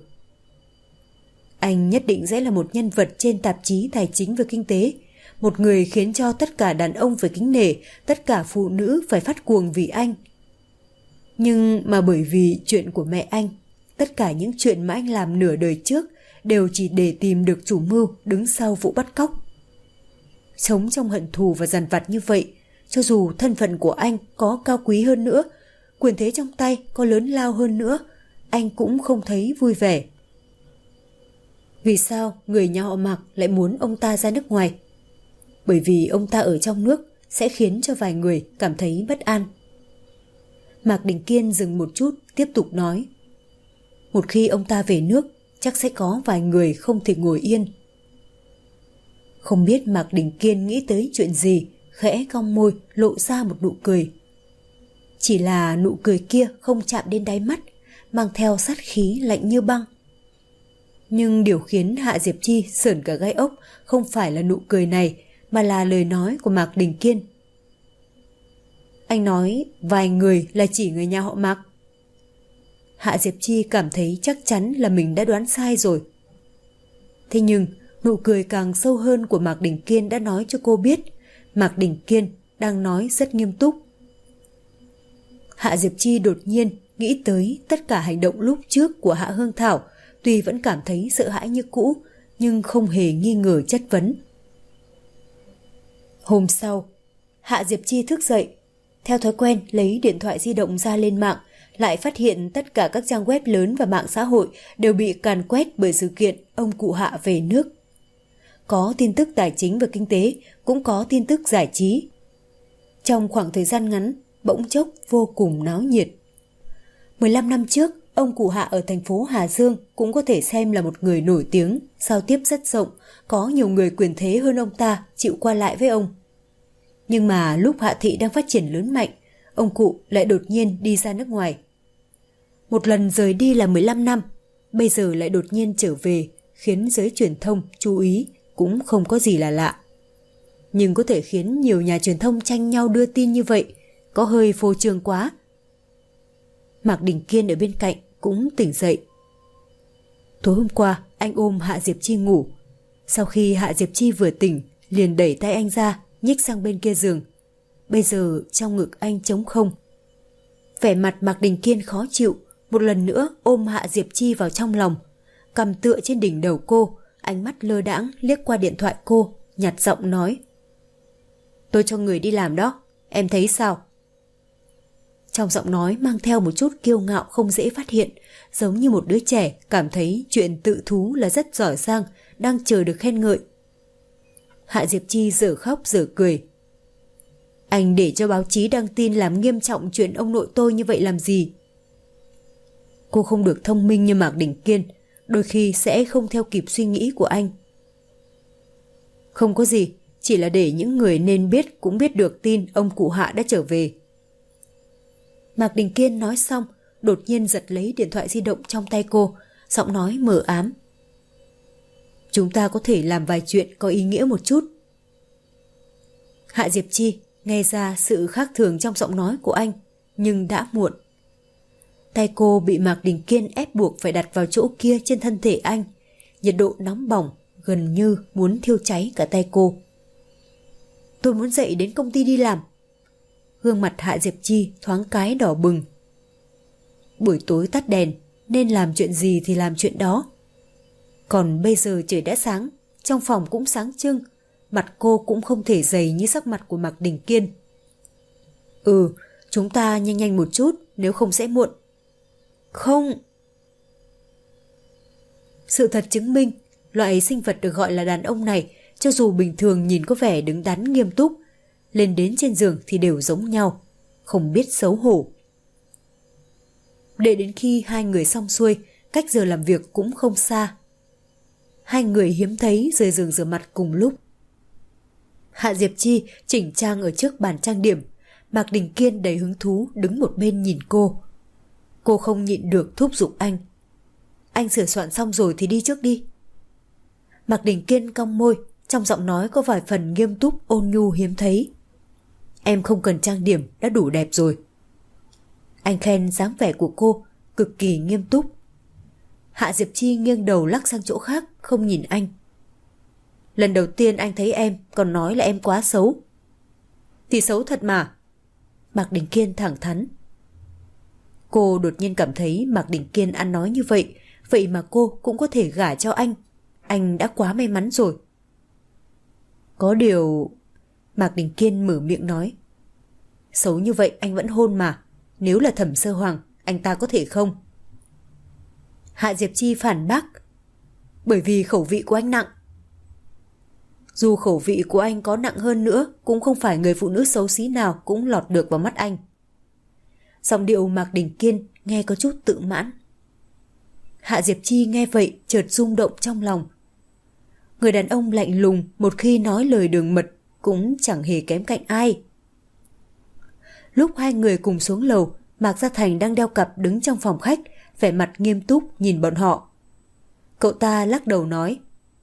Anh nhất định sẽ là một nhân vật trên tạp chí Tài chính và Kinh tế, một người khiến cho tất cả đàn ông phải kính nể, tất cả phụ nữ phải phát cuồng vì anh. Nhưng mà bởi vì chuyện của mẹ anh, tất cả những chuyện mà anh làm nửa đời trước đều chỉ để tìm được chủ mưu đứng sau vụ bắt cóc. Sống trong hận thù và dằn vặt như vậy, cho dù thân phận của anh có cao quý hơn nữa, quyền thế trong tay có lớn lao hơn nữa, anh cũng không thấy vui vẻ. Vì sao người nhà họ Mạc lại muốn ông ta ra nước ngoài? Bởi vì ông ta ở trong nước sẽ khiến cho vài người cảm thấy bất an. Mạc Đình Kiên dừng một chút, tiếp tục nói. Một khi ông ta về nước, chắc sẽ có vài người không thể ngồi yên. Không biết Mạc Đình Kiên nghĩ tới chuyện gì, khẽ cong môi lộ ra một nụ cười. Chỉ là nụ cười kia không chạm đến đáy mắt, mang theo sát khí lạnh như băng. Nhưng điều khiến Hạ Diệp Chi sởn cả gai ốc không phải là nụ cười này, mà là lời nói của Mạc Đình Kiên. Anh nói vài người là chỉ người nhà họ Mạc. Hạ Diệp Chi cảm thấy chắc chắn là mình đã đoán sai rồi. Thế nhưng nụ cười càng sâu hơn của Mạc Đình Kiên đã nói cho cô biết Mạc Đình Kiên đang nói rất nghiêm túc. Hạ Diệp Chi đột nhiên nghĩ tới tất cả hành động lúc trước của Hạ Hương Thảo, tuy vẫn cảm thấy sợ hãi như cũ, nhưng không hề nghi ngờ chất vấn. Hôm sau, Hạ Diệp Chi thức dậy, theo thói quen lấy điện thoại di động ra lên mạng, lại phát hiện tất cả các trang web lớn và mạng xã hội đều bị càn quét bởi sự kiện ông cụ Hạ về nước. Có tin tức tài chính và kinh tế, cũng có tin tức giải trí. Trong khoảng thời gian ngắn, bỗng chốc vô cùng náo nhiệt. 15 năm trước, ông cụ Hạ ở thành phố Hà Dương cũng có thể xem là một người nổi tiếng, giao tiếp rất rộng, có nhiều người quyền thế hơn ông ta chịu qua lại với ông. Nhưng mà lúc Hạ thị đang phát triển lớn mạnh, ông cụ lại đột nhiên đi ra nước ngoài. Một lần rời đi là 15 năm, bây giờ lại đột nhiên trở về, khiến giới truyền thông chú ý cũng không có gì là lạ. Nhưng có thể khiến nhiều nhà truyền thông tranh nhau đưa tin như vậy, có hơi phô trương quá. Mạc Đình Kiên ở bên cạnh cũng tỉnh dậy. Tối hôm qua anh ôm Hạ Diệp Chi ngủ. Sau khi Hạ Diệp Chi vừa tỉnh, liền đẩy tay anh ra, nhích sang bên kia giường. Bây giờ trong ngực anh trống không. Vẻ mặt Mạc Đình Kiên khó chịu, một lần nữa ôm Hạ Diệp Chi vào trong lòng, cầm tựa trên đỉnh đầu cô, ánh mắt lơ đãng liếc qua điện thoại cô, nhạt giọng nói. Tôi cho người đi làm đó, em thấy sao? Trong giọng nói mang theo một chút kiêu ngạo không dễ phát hiện, giống như một đứa trẻ cảm thấy chuyện tự thú là rất giỏi giang, đang chờ được khen ngợi. Hạ Diệp Chi dở khóc dở cười. Anh để cho báo chí đăng tin làm nghiêm trọng chuyện ông nội tôi như vậy làm gì? Cô không được thông minh như Mạc Đình Kiên, đôi khi sẽ không theo kịp suy nghĩ của anh. Không có gì, chỉ là để những người nên biết cũng biết được tin ông cụ Hạ đã trở về. Mạc Đình Kiên nói xong, đột nhiên giật lấy điện thoại di động trong tay cô, giọng nói mờ ám. Chúng ta có thể làm vài chuyện có ý nghĩa một chút. Hạ Diệp Chi nghe ra sự khác thường trong giọng nói của anh, nhưng đã muộn. Tay cô bị Mạc Đình Kiên ép buộc phải đặt vào chỗ kia trên thân thể anh. Nhiệt độ nóng bỏng, gần như muốn thiêu cháy cả tay cô. Tôi muốn dậy đến công ty đi làm. Gương mặt Hạ Diệp Chi thoáng cái đỏ bừng. Buổi tối tắt đèn, nên làm chuyện gì thì làm chuyện đó. Còn bây giờ trời đã sáng, trong phòng cũng sáng trưng, mặt cô cũng không thể dày như sắc mặt của Mạc Đình Kiên. Chúng ta nhanh nhanh một chút, nếu không sẽ muộn. Không. Sự thật chứng minh, loại sinh vật được gọi là đàn ông này, cho dù bình thường nhìn có vẻ đứng đắn nghiêm túc, lên đến trên giường thì đều giống nhau, không biết xấu hổ. Để đến khi hai người xong xuôi, cách giờ làm việc cũng không xa. Hai người hiếm thấy rời giường rửa mặt cùng lúc. Hạ Diệp Chi chỉnh trang ở trước bàn trang điểm, Mạc Đình Kiên đầy hứng thú đứng một bên nhìn cô. Cô không nhịn được thúc giục anh. Anh sửa soạn xong rồi thì đi trước đi. Mạc Đình Kiên cong môi, trong giọng nói có vài phần nghiêm túc ôn nhu hiếm thấy. Em không cần trang điểm, đã đủ đẹp rồi. Anh khen dáng vẻ của cô, cực kỳ nghiêm túc. Hạ Diệp Chi nghiêng đầu lắc sang chỗ khác, không nhìn anh. Lần đầu tiên anh thấy em còn nói là em quá xấu. Thì xấu thật mà. Mạc Đình Kiên thẳng thắn. Cô đột nhiên cảm thấy Mạc Đình Kiên ăn nói như vậy, vậy mà cô cũng có thể gả cho anh. Anh đã quá may mắn rồi. Có điều... Mạc Đình Kiên mở miệng nói. Xấu như vậy anh vẫn hôn mà. Nếu là Thẩm Sơ Hoàng, anh ta có thể không? Hạ Diệp Chi phản bác. Bởi vì khẩu vị của anh nặng. Dù khẩu vị của anh có nặng hơn nữa, cũng không phải người phụ nữ xấu xí nào cũng lọt được vào mắt anh. Giọng điệu Mạc Đình Kiên nghe có chút tự mãn. Hạ Diệp Chi nghe vậy chợt rung động trong lòng. Người đàn ông lạnh lùng một khi nói lời đường mật cũng chẳng hề kém cạnh ai. Lúc hai người cùng xuống lầu, Mạc Gia Thành đang đeo cặp đứng trong phòng khách, vẻ mặt nghiêm túc nhìn bọn họ. Cậu ta lắc đầu nói.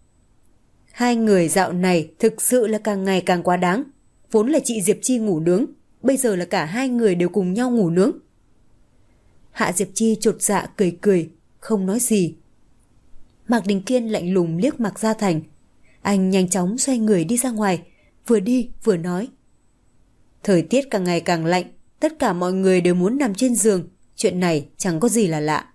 Hai người dạo này thực sự là càng ngày càng quá đáng. Vốn là chị Diệp Chi ngủ nướng, bây giờ là cả hai người đều cùng nhau ngủ nướng. Hạ Diệp Chi chột dạ cười cười, không nói gì. Mạc Đình Kiên lạnh lùng liếc Mạc Gia Thành. Anh nhanh chóng xoay người đi ra ngoài, vừa đi vừa nói. Thời tiết càng ngày càng lạnh, tất cả mọi người đều muốn nằm trên giường, chuyện này chẳng có gì là lạ.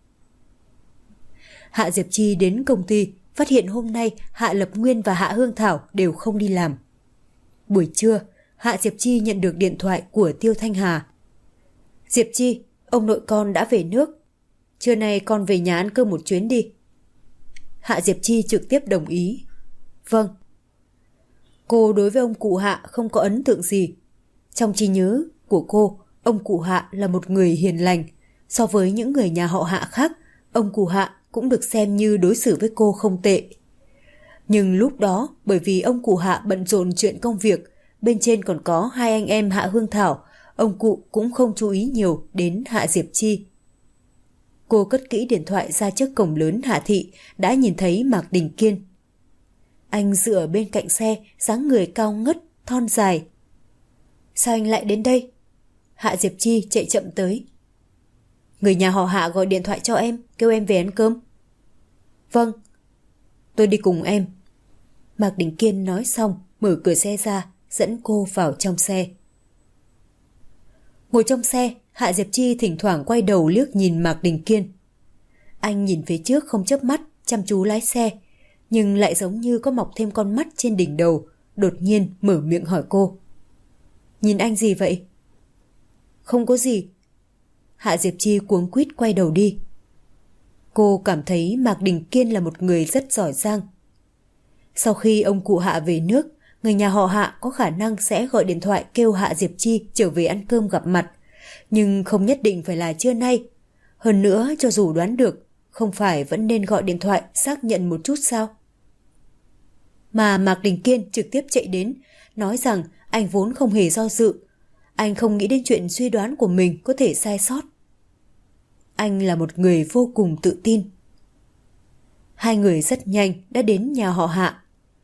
Hạ Diệp Chi đến công ty, phát hiện hôm nay Hạ Lập Nguyên và Hạ Hương Thảo đều không đi làm. Buổi trưa, Hạ Diệp Chi nhận được điện thoại của Tiêu Thanh Hà. Diệp Chi, ông nội con đã về nước. Trưa nay con về nhà ăn cơm một chuyến đi. Hạ Diệp Chi trực tiếp đồng ý. Vâng. Cô đối với ông cụ Hạ không có ấn tượng gì. Trong trí nhớ của cô, ông cụ Hạ là một người hiền lành. So với những người nhà họ Hạ khác, ông cụ Hạ cũng được xem như đối xử với cô không tệ. Nhưng lúc đó, bởi vì ông cụ Hạ bận rộn chuyện công việc, bên trên còn có hai anh em Hạ Hương Thảo, ông cụ cũng không chú ý nhiều đến Hạ Diệp Chi. Cô cất kỹ điện thoại ra trước cổng lớn Hạ Thị, đã nhìn thấy Mạc Đình Kiên. Anh dựa bên cạnh xe, dáng người cao ngất, thon dài. Sao anh lại đến đây? Hạ Diệp Chi chạy chậm tới. Người nhà họ Hạ gọi điện thoại cho em, kêu em về ăn cơm. Vâng. Tôi đi cùng em. Mạc Đình Kiên nói xong, mở cửa xe ra, dẫn cô vào trong xe. Ngồi trong xe, Hạ Diệp Chi thỉnh thoảng quay đầu liếc nhìn Mạc Đình Kiên. Anh nhìn phía trước không chớp mắt, chăm chú lái xe, nhưng lại giống như có mọc thêm con mắt trên đỉnh đầu, đột nhiên mở miệng hỏi cô. Nhìn anh gì vậy? Không có gì. Hạ Diệp Chi cuống quýt quay đầu đi. Cô cảm thấy Mạc Đình Kiên là một người rất giỏi giang. Sau khi ông cụ Hạ về nước, người nhà họ Hạ có khả năng sẽ gọi điện thoại kêu Hạ Diệp Chi trở về ăn cơm gặp mặt, nhưng không nhất định phải là trưa nay. Hơn nữa, cho dù đoán được, không phải vẫn nên gọi điện thoại xác nhận một chút sao? Mà Mạc Đình Kiên trực tiếp chạy đến, nói rằng anh vốn không hề do dự. Anh không nghĩ đến chuyện suy đoán của mình có thể sai sót. Anh là một người vô cùng tự tin. Hai người rất nhanh đã đến nhà họ Hạ.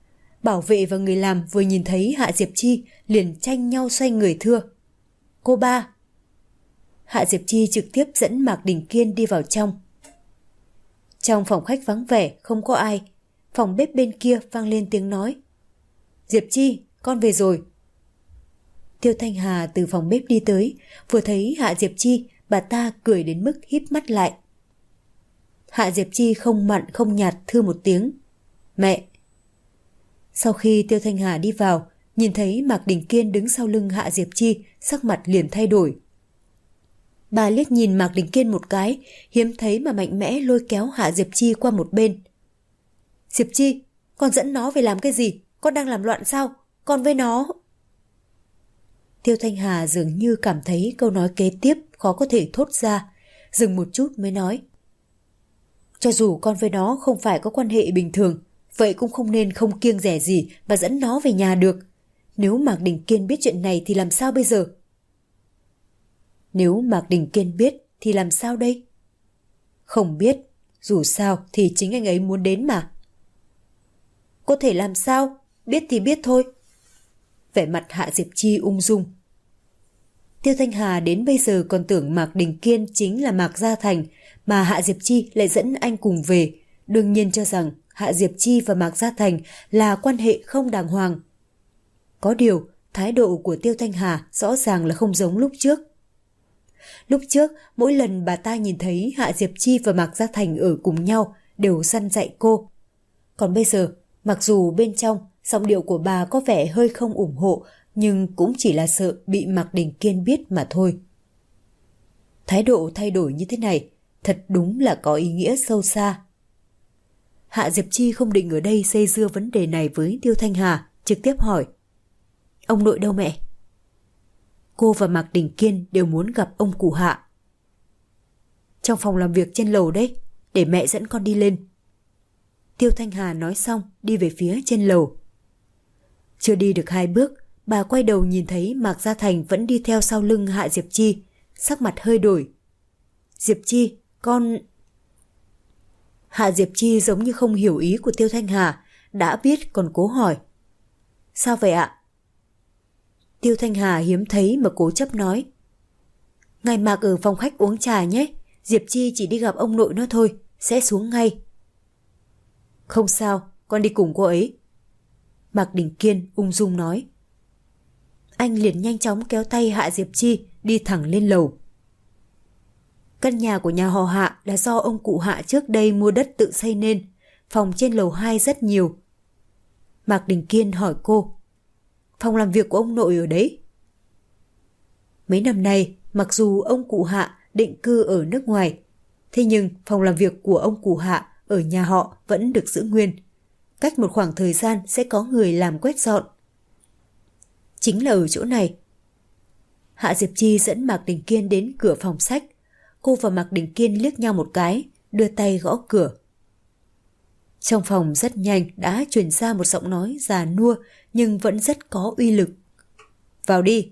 Bảo vệ và người làm vừa nhìn thấy Hạ Diệp Chi liền tranh nhau xoay người thưa: Cô ba. Hạ Diệp Chi trực tiếp dẫn Mạc Đình Kiên đi vào trong. Trong phòng khách vắng vẻ, không có ai. Phòng bếp bên kia vang lên tiếng nói: Diệp Chi, con về rồi. Tiêu Thanh Hà từ phòng bếp đi tới, vừa thấy Hạ Diệp Chi, bà ta cười đến mức híp mắt lại. Hạ Diệp Chi không mặn không nhạt thưa một tiếng: Mẹ. Sau khi Tiêu Thanh Hà đi vào, nhìn thấy Mạc Đình Kiên đứng sau lưng Hạ Diệp Chi, sắc mặt liền thay đổi. Bà liếc nhìn Mạc Đình Kiên một cái, hiếm thấy mà mạnh mẽ lôi kéo Hạ Diệp Chi qua một bên. Diệp Chi, con dẫn nó về làm cái gì? Con đang làm loạn sao? Con với nó... Tiêu Thanh Hà dường như cảm thấy câu nói kế tiếp khó có thể thốt ra, dừng một chút mới nói: Cho dù con với nó không phải có quan hệ bình thường, vậy cũng không nên không kiêng dè gì mà dẫn nó về nhà được. Nếu Mạc Đình Kiên biết chuyện này thì làm sao bây giờ? Nếu Mạc Đình Kiên biết thì làm sao đây? Không biết, dù sao thì chính anh ấy muốn đến mà. Có thể làm sao? Biết thì biết thôi. Vẻ mặt Hạ Diệp Chi ung dung. Tiêu Thanh Hà đến bây giờ còn tưởng Mạc Đình Kiên chính là Mạc Gia Thành, mà Hạ Diệp Chi lại dẫn anh cùng về, đương nhiên cho rằng Hạ Diệp Chi và Mạc Gia Thành là quan hệ không đàng hoàng. Có điều, thái độ của Tiêu Thanh Hà rõ ràng là không giống lúc trước. Lúc trước, mỗi lần bà ta nhìn thấy Hạ Diệp Chi và Mạc Gia Thành ở cùng nhau đều săn dạy cô. Còn bây giờ, mặc dù bên trong giọng điệu của bà có vẻ hơi không ủng hộ, nhưng cũng chỉ là sợ bị Mạc Đình Kiên biết mà thôi. Thái độ thay đổi như thế này thật đúng là có ý nghĩa sâu xa. Hạ Diệp Chi không định ở đây dây dưa vấn đề này với Tiêu Thanh Hà, trực tiếp hỏi: Ông nội đâu mẹ? Cô và Mạc Đình Kiên đều muốn gặp ông cụ Hạ. Trong phòng làm việc trên lầu đấy, để mẹ dẫn con đi lên. Tiêu Thanh Hà nói xong đi về phía trên lầu. Chưa đi được 2 bước, bà quay đầu nhìn thấy Mạc Gia Thành vẫn đi theo sau lưng Hạ Diệp Chi, sắc mặt hơi đổi. Diệp Chi, con... Hạ Diệp Chi giống như không hiểu ý của Tiêu Thanh Hà, đã biết còn cố hỏi: Sao vậy ạ? Tiêu Thanh Hà hiếm thấy mà cố chấp nói: Ngài Mạc ở phòng khách uống trà nhé, Diệp Chi chỉ đi gặp ông nội nó thôi, sẽ xuống ngay. Không sao, con đi cùng cô ấy. Mạc Đình Kiên ung dung nói. Anh liền nhanh chóng kéo tay Hạ Diệp Chi đi thẳng lên lầu. Căn nhà của nhà họ Hạ là do ông cụ Hạ trước đây mua đất tự xây nên, phòng trên lầu 2 rất nhiều. Mạc Đình Kiên hỏi cô: Phòng làm việc của ông nội ở đấy? Mấy năm nay, mặc dù ông cụ Hạ định cư ở nước ngoài, thế nhưng phòng làm việc của ông cụ Hạ ở nhà họ vẫn được giữ nguyên. Cách một khoảng thời gian sẽ có người làm quét dọn. Chính là ở chỗ này. Hạ Diệp Chi dẫn Mạc Đình Kiên đến cửa phòng sách. Cô và Mạc Đình Kiên liếc nhau một cái, đưa tay gõ cửa. Trong phòng rất nhanh đã truyền ra một giọng nói già nua nhưng vẫn rất có uy lực. Vào đi.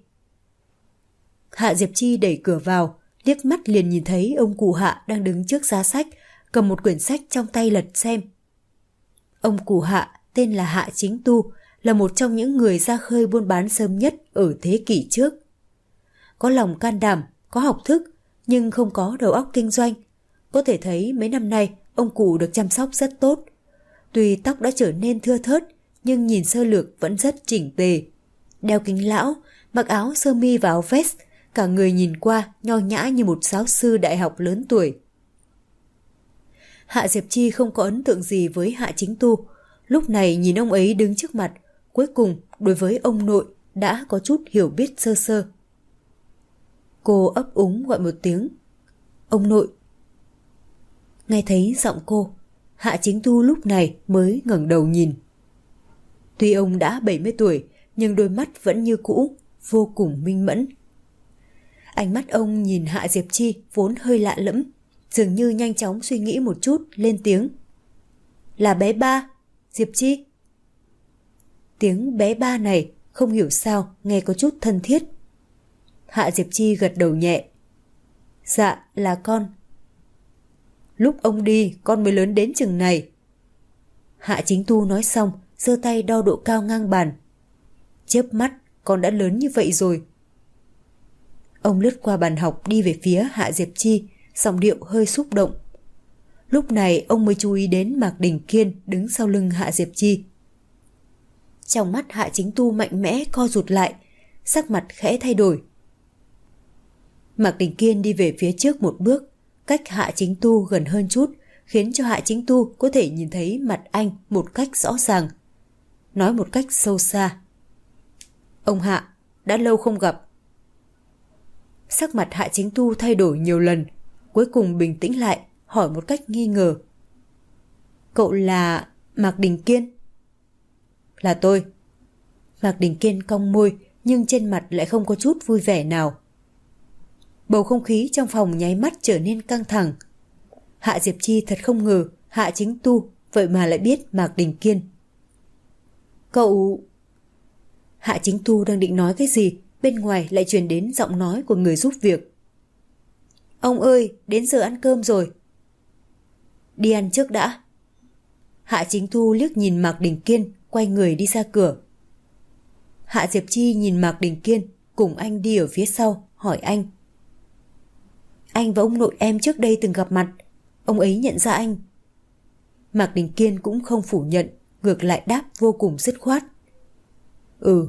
Hạ Diệp Chi đẩy cửa vào, liếc mắt liền nhìn thấy ông cụ Hạ đang đứng trước giá sách, cầm một quyển sách trong tay lật xem. Ông cụ Hạ tên là Hạ Chính Tu, là một trong những người ra khơi buôn bán sớm nhất ở thế kỷ trước. Có lòng can đảm, có học thức, nhưng không có đầu óc kinh doanh. Có thể thấy mấy năm nay ông cụ được chăm sóc rất tốt. Tuy tóc đã trở nên thưa thớt, nhưng nhìn sơ lược vẫn rất chỉnh tề. Đeo kính lão, mặc áo sơ mi và áo vest, cả người nhìn qua nho nhã như một giáo sư đại học lớn tuổi. Hạ Diệp Chi không có ấn tượng gì với Hạ Chính Tu. Lúc này nhìn ông ấy đứng trước mặt, cuối cùng đối với ông nội đã có chút hiểu biết sơ sơ. Cô ấp úng gọi một tiếng: Ông nội. Nghe thấy giọng cô, Hạ Chính Tu lúc này mới ngẩng đầu nhìn. Tuy ông đã 70 tuổi, nhưng đôi mắt vẫn như cũ, vô cùng minh mẫn. Ánh mắt ông nhìn Hạ Diệp Chi vốn hơi lạ lẫm, dường như nhanh chóng suy nghĩ một chút, lên tiếng: Là bé ba, Diệp Chi. Tiếng bé ba này không hiểu sao nghe có chút thân thiết. Hạ Diệp Chi gật đầu nhẹ. Dạ, là con. Lúc ông đi, con mới lớn đến chừng này. Hạ Chính Tu nói xong, giơ tay đo độ cao ngang bàn. Chớp mắt, con đã lớn như vậy rồi. Ông lướt qua bàn học đi về phía Hạ Diệp Chi, giọng điệu hơi xúc động. Lúc này ông mới chú ý đến Mạc Đình Kiên đứng sau lưng Hạ Diệp Chi. Trong mắt Hạ Chính Tu mạnh mẽ co rụt lại, sắc mặt khẽ thay đổi. Mạc Đình Kiên đi về phía trước một bước, cách Hạ Chính Tu gần hơn chút, khiến cho Hạ Chính Tu có thể nhìn thấy mặt anh một cách rõ ràng. Nói một cách sâu xa. Ông Hạ, đã lâu không gặp. Sắc mặt Hạ Chính Tu thay đổi nhiều lần, cuối cùng bình tĩnh lại, hỏi một cách nghi ngờ. Cậu là Mạc Đình Kiên? Là tôi. Mạc Đình Kiên cong môi, nhưng trên mặt lại không có chút vui vẻ nào. Bầu không khí trong phòng nháy mắt trở nên căng thẳng. Hạ Diệp Chi thật không ngờ Hạ Chính Tu vậy mà lại biết Mạc Đình Kiên. Cậu... Hạ Chính Tu đang định nói cái gì, bên ngoài lại truyền đến giọng nói của người giúp việc. Ông ơi, đến giờ ăn cơm rồi. Đi ăn trước đã. Hạ Chính Tu liếc nhìn Mạc Đình Kiên, quay người đi ra cửa. Hạ Diệp Chi nhìn Mạc Đình Kiên, cùng anh đi ở phía sau, hỏi anh. Anh và ông nội em trước đây từng gặp mặt, ông ấy nhận ra anh. Mạc Đình Kiên cũng không phủ nhận, ngược lại đáp vô cùng dứt khoát. Ừ.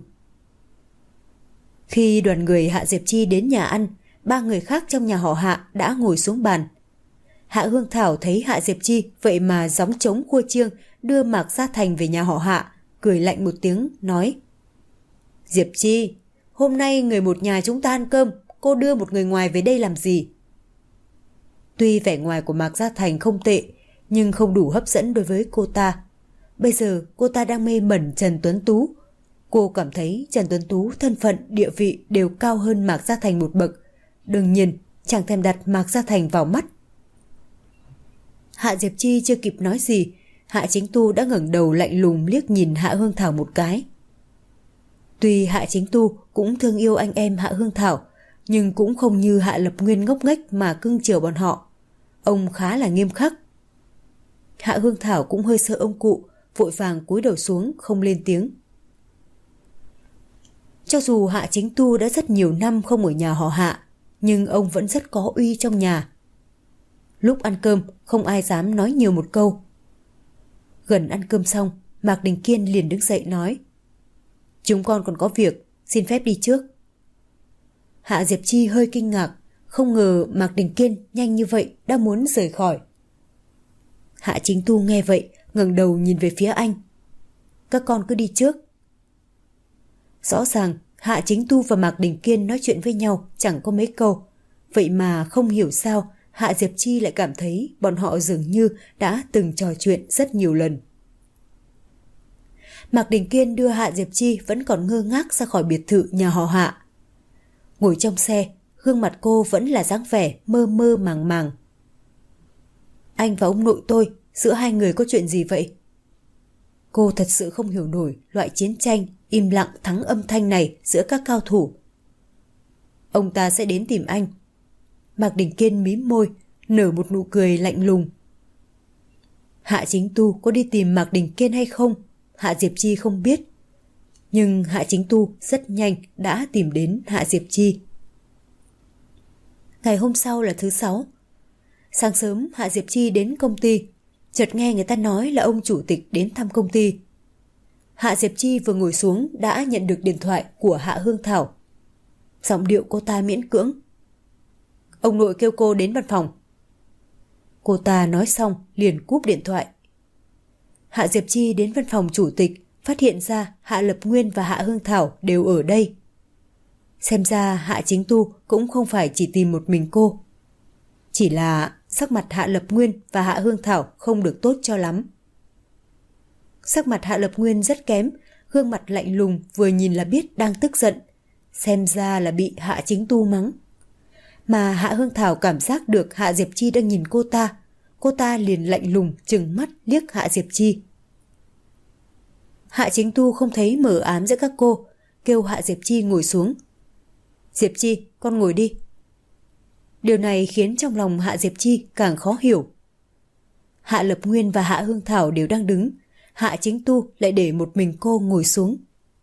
Khi đoàn người Hạ Diệp Chi đến nhà ăn, ba người khác trong nhà họ Hạ đã ngồi xuống bàn. Hạ Hương Thảo thấy Hạ Diệp Chi vậy mà gióng trống cua chiêng đưa Mạc Gia Thành về nhà họ Hạ, cười lạnh một tiếng, nói. Diệp Chi, hôm nay người một nhà chúng ta ăn cơm, cô đưa một người ngoài về đây làm gì? Tuy vẻ ngoài của Mạc Gia Thành không tệ, nhưng không đủ hấp dẫn đối với cô ta. Bây giờ cô ta đang mê mẩn Trần Tuấn Tú. Cô cảm thấy Trần Tuấn Tú thân phận, địa vị đều cao hơn Mạc Gia Thành một bậc. Đương nhiên, chẳng thèm đặt Mạc Gia Thành vào mắt. Hạ Diệp Chi chưa kịp nói gì, Hạ Chính Tu đã ngẩng đầu lạnh lùng liếc nhìn Hạ Hương Thảo một cái. Tuy Hạ Chính Tu cũng thương yêu anh em Hạ Hương Thảo, nhưng cũng không như Hạ Lập Nguyên ngốc nghếch mà cưng chiều bọn họ. Ông khá là nghiêm khắc. Hạ Hương Thảo cũng hơi sợ ông cụ, vội vàng cúi đầu xuống không lên tiếng. Cho dù Hạ Chính Tu đã rất nhiều năm không ở nhà họ Hạ, nhưng ông vẫn rất có uy trong nhà. Lúc ăn cơm không ai dám nói nhiều một câu. Gần ăn cơm xong, Mạc Đình Kiên liền đứng dậy nói. Chúng con còn có việc, xin phép đi trước. Hạ Diệp Chi hơi kinh ngạc, không ngờ Mạc Đình Kiên nhanh như vậy đã muốn rời khỏi. Hạ Chính Tu nghe vậy, ngẩng đầu nhìn về phía anh. Các con cứ đi trước. Rõ ràng Hạ Chính Tu và Mạc Đình Kiên nói chuyện với nhau chẳng có mấy câu. Vậy mà không hiểu sao Hạ Diệp Chi lại cảm thấy bọn họ dường như đã từng trò chuyện rất nhiều lần. Mạc Đình Kiên đưa Hạ Diệp Chi vẫn còn ngơ ngác ra khỏi biệt thự nhà họ Hạ. Ngồi trong xe, gương mặt cô vẫn là dáng vẻ mơ mơ màng màng. Anh và ông nội tôi, giữa hai người có chuyện gì vậy? Cô thật sự không hiểu nổi loại chiến tranh im lặng thắng âm thanh này giữa các cao thủ. Ông ta sẽ đến tìm anh. Mạc Đình Kiên mím môi, nở một nụ cười lạnh lùng. Hạ Chính Tu có đi tìm Mạc Đình Kiên hay không, Hạ Diệp Chi không biết. Nhưng Hạ Chính Tu rất nhanh đã tìm đến Hạ Diệp Chi. Ngày hôm sau là thứ Sáu. Sáng sớm Hạ Diệp Chi đến công ty, chợt nghe người ta nói là ông chủ tịch đến thăm công ty. Hạ Diệp Chi vừa ngồi xuống đã nhận được điện thoại của Hạ Hương Thảo. Giọng điệu cô ta miễn cưỡng. Ông nội kêu cô đến văn phòng. Cô ta nói xong liền cúp điện thoại. Hạ Diệp Chi đến văn phòng chủ tịch, phát hiện ra Hạ Lập Nguyên và Hạ Hương Thảo đều ở đây. Xem ra Hạ Chính Tu cũng không phải chỉ tìm một mình cô. Chỉ là sắc mặt Hạ Lập Nguyên và Hạ Hương Thảo không được tốt cho lắm. Sắc mặt Hạ Lập Nguyên rất kém, gương mặt lạnh lùng vừa nhìn là biết đang tức giận. Xem ra là bị Hạ Chính Tu mắng. Mà Hạ Hương Thảo cảm giác được Hạ Diệp Chi đang nhìn cô ta liền lạnh lùng trừng mắt liếc Hạ Diệp Chi. Hạ Chính Tu không thấy mờ ám giữa các cô, kêu Hạ Diệp Chi ngồi xuống. Diệp Chi, con ngồi đi. Điều này khiến trong lòng Hạ Diệp Chi càng khó hiểu. Hạ Lập Nguyên và Hạ Hương Thảo đều đang đứng, Hạ Chính Tu lại để một mình cô ngồi xuống.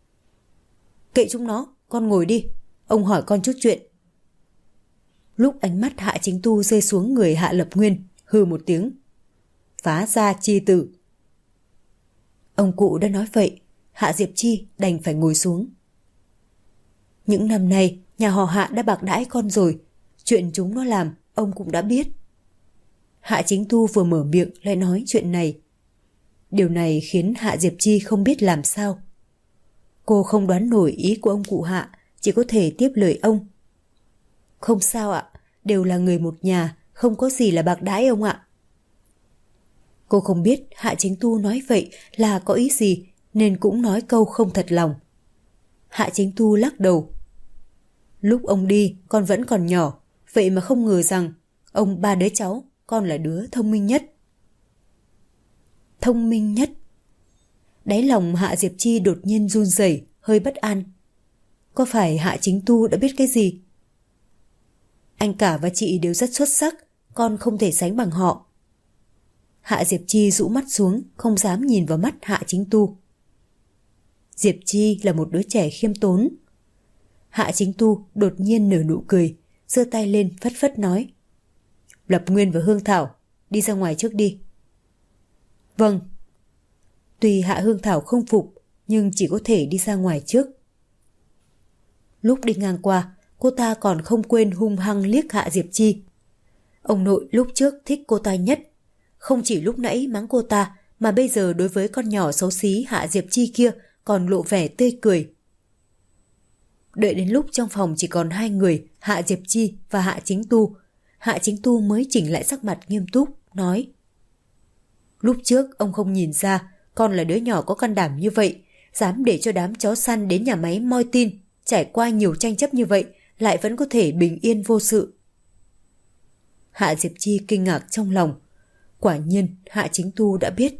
Kệ chúng nó, con ngồi đi, ông hỏi con chút chuyện. Lúc ánh mắt Hạ Chính Tu rơi xuống người Hạ Lập Nguyên, hừ một tiếng. Phá gia chi tử. Ông cụ đã nói vậy, Hạ Diệp Chi đành phải ngồi xuống. Những năm nay, nhà họ Hạ đã bạc đãi con rồi, chuyện chúng nó làm, ông cũng đã biết. Hạ Chính Tu vừa mở miệng lại nói chuyện này. Điều này khiến Hạ Diệp Chi không biết làm sao. Cô không đoán nổi ý của ông cụ Hạ, chỉ có thể tiếp lời ông. Không sao ạ, đều là người một nhà, không có gì là bạc đãi ông ạ. Cô không biết Hạ Chính Tu nói vậy là có ý gì, nên cũng nói câu không thật lòng. Hạ Chính Tu lắc đầu. Lúc ông đi, con vẫn còn nhỏ, vậy mà không ngờ rằng ông 3 đứa cháu, con là đứa thông minh nhất. Thông minh nhất? Đáy lòng Hạ Diệp Chi đột nhiên run rẩy, hơi bất an. Có phải Hạ Chính Tu đã biết cái gì? Anh cả và chị đều rất xuất sắc, con không thể sánh bằng họ. Hạ Diệp Chi rũ mắt xuống, không dám nhìn vào mắt Hạ Chính Tu. Diệp Chi là một đứa trẻ khiêm tốn. Hạ Chính Tu đột nhiên nở nụ cười, giơ tay lên phất phất nói. Lập Nguyên và Hương Thảo, đi ra ngoài trước đi. Vâng. Tuy Hạ Hương Thảo không phục, nhưng chỉ có thể đi ra ngoài trước. Lúc đi ngang qua, cô ta còn không quên hung hăng liếc Hạ Diệp Chi. Ông nội lúc trước thích cô ta nhất. Không chỉ lúc nãy mắng cô ta, mà bây giờ đối với con nhỏ xấu xí Hạ Diệp Chi kia còn lộ vẻ tươi cười. Đợi đến lúc trong phòng chỉ còn 2 người, Hạ Diệp Chi và Hạ Chính Tu, Hạ Chính Tu mới chỉnh lại sắc mặt nghiêm túc, nói. Lúc trước ông không nhìn ra con là đứa nhỏ có can đảm như vậy, dám để cho đám chó săn đến nhà máy moi tin, trải qua nhiều tranh chấp như vậy, lại vẫn có thể bình yên vô sự. Hạ Diệp Chi kinh ngạc trong lòng. Quả nhiên Hạ Chính Tu đã biết.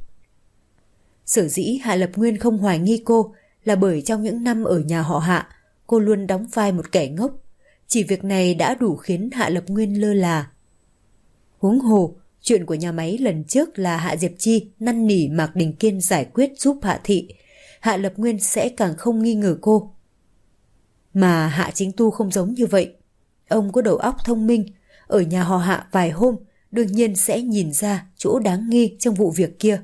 Sở dĩ Hạ Lập Nguyên không hoài nghi cô là bởi trong những năm ở nhà họ Hạ, cô luôn đóng vai một kẻ ngốc. Chỉ việc này đã đủ khiến Hạ Lập Nguyên lơ là. Huống hồ, chuyện của nhà máy lần trước là Hạ Diệp Chi năn nỉ Mạc Đình Kiên giải quyết giúp Hạ Thị. Hạ Lập Nguyên sẽ càng không nghi ngờ cô. Mà Hạ Chính Tu không giống như vậy. Ông có đầu óc thông minh, ở nhà họ Hạ vài hôm, đương nhiên sẽ nhìn ra chỗ đáng nghi trong vụ việc kia.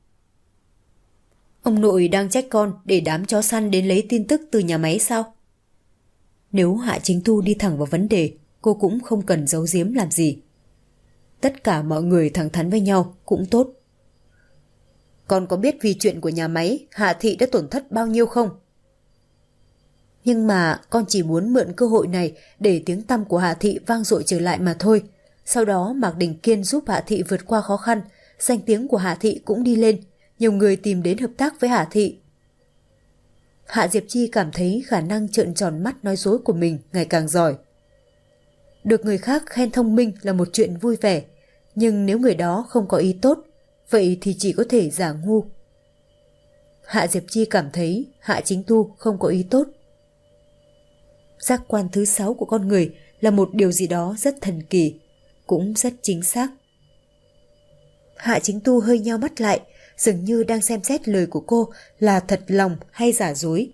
Ông nội đang trách con để đám chó săn đến lấy tin tức từ nhà máy sao? Nếu Hạ Chính Tu đi thẳng vào vấn đề, cô cũng không cần giấu giếm làm gì. Tất cả mọi người thẳng thắn với nhau cũng tốt. Con có biết vì chuyện của nhà máy Hạ Thị đã tổn thất bao nhiêu không? Nhưng mà con chỉ muốn mượn cơ hội này để tiếng tăm của Hạ Thị vang dội trở lại mà thôi. Sau đó Mạc Đình Kiên giúp Hạ Thị vượt qua khó khăn, danh tiếng của Hạ Thị cũng đi lên, nhiều người tìm đến hợp tác với Hạ Thị. Hạ Diệp Chi cảm thấy khả năng trợn tròn mắt nói dối của mình ngày càng giỏi. Được người khác khen thông minh là một chuyện vui vẻ, nhưng nếu người đó không có ý tốt, vậy thì chỉ có thể giả ngu. Hạ Diệp Chi cảm thấy Hạ Chính Tu không có ý tốt. Giác quan thứ 6 của con người là một điều gì đó rất thần kỳ, cũng rất chính xác. Hạ Chính Tu hơi nheo mắt lại, dường như đang xem xét lời của cô là thật lòng hay giả dối.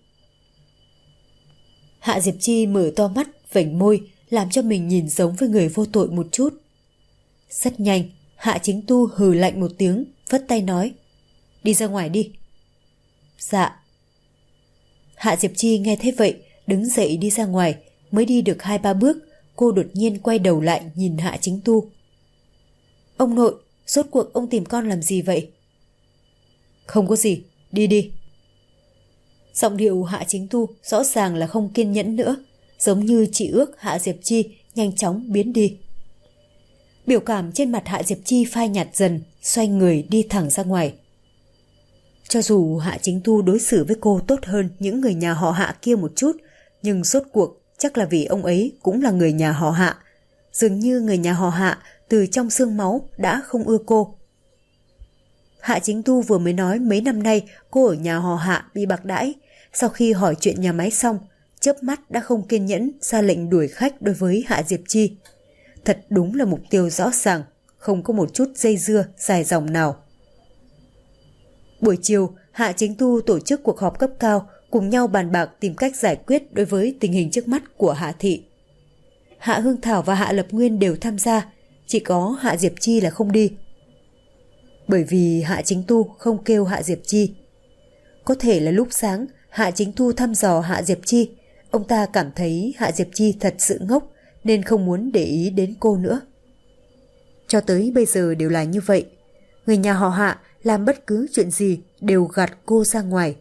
Hạ Diệp Chi mở to mắt, vểnh môi, làm cho mình nhìn giống với người vô tội một chút. Rất nhanh, Hạ Chính Tu hừ lạnh một tiếng, phất tay nói. Đi ra ngoài đi. Dạ. Hạ Diệp Chi nghe thế vậy, đứng dậy đi ra ngoài, mới đi được 2-3 bước, cô đột nhiên quay đầu lại nhìn Hạ Chính Tu. Ông nội, rốt cuộc ông tìm con làm gì vậy? Không có gì, đi đi. Giọng điệu Hạ Chính Tu rõ ràng là không kiên nhẫn nữa, giống như chỉ ước Hạ Diệp Chi nhanh chóng biến đi. Biểu cảm trên mặt Hạ Diệp Chi phai nhạt dần, xoay người đi thẳng ra ngoài. Cho dù Hạ Chính Tu đối xử với cô tốt hơn những người nhà họ Hạ kia một chút, nhưng rốt cuộc chắc là vì ông ấy cũng là người nhà họ Hạ. Dường như người nhà họ Hạ từ trong xương máu đã không ưa cô. Hạ Chính Tu vừa mới nói mấy năm nay cô ở nhà họ Hạ bị bạc đãi. Sau khi hỏi chuyện nhà máy xong, chớp mắt đã không kiên nhẫn ra lệnh đuổi khách đối với Hạ Diệp Chi. Thật đúng là mục tiêu rõ ràng, không có một chút dây dưa dài dòng nào. Buổi chiều, Hạ Chính Tu tổ chức cuộc họp cấp cao, cùng nhau bàn bạc tìm cách giải quyết đối với tình hình trước mắt của Hạ thị. Hạ Hương Thảo và Hạ Lập Nguyên đều tham gia, chỉ có Hạ Diệp Chi là không đi. Bởi vì Hạ Chính Tu không kêu Hạ Diệp Chi. Có thể là lúc sáng Hạ Chính Tu thăm dò Hạ Diệp Chi, ông ta cảm thấy Hạ Diệp Chi thật sự ngốc nên không muốn để ý đến cô nữa. Cho tới bây giờ đều là như vậy. Người nhà họ Hạ làm bất cứ chuyện gì đều gạt cô ra ngoài.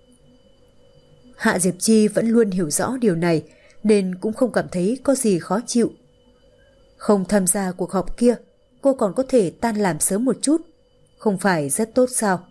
Hạ Diệp Chi vẫn luôn hiểu rõ điều này nên cũng không cảm thấy có gì khó chịu. Không tham gia cuộc họp kia, cô còn có thể tan làm sớm một chút, không phải rất tốt sao?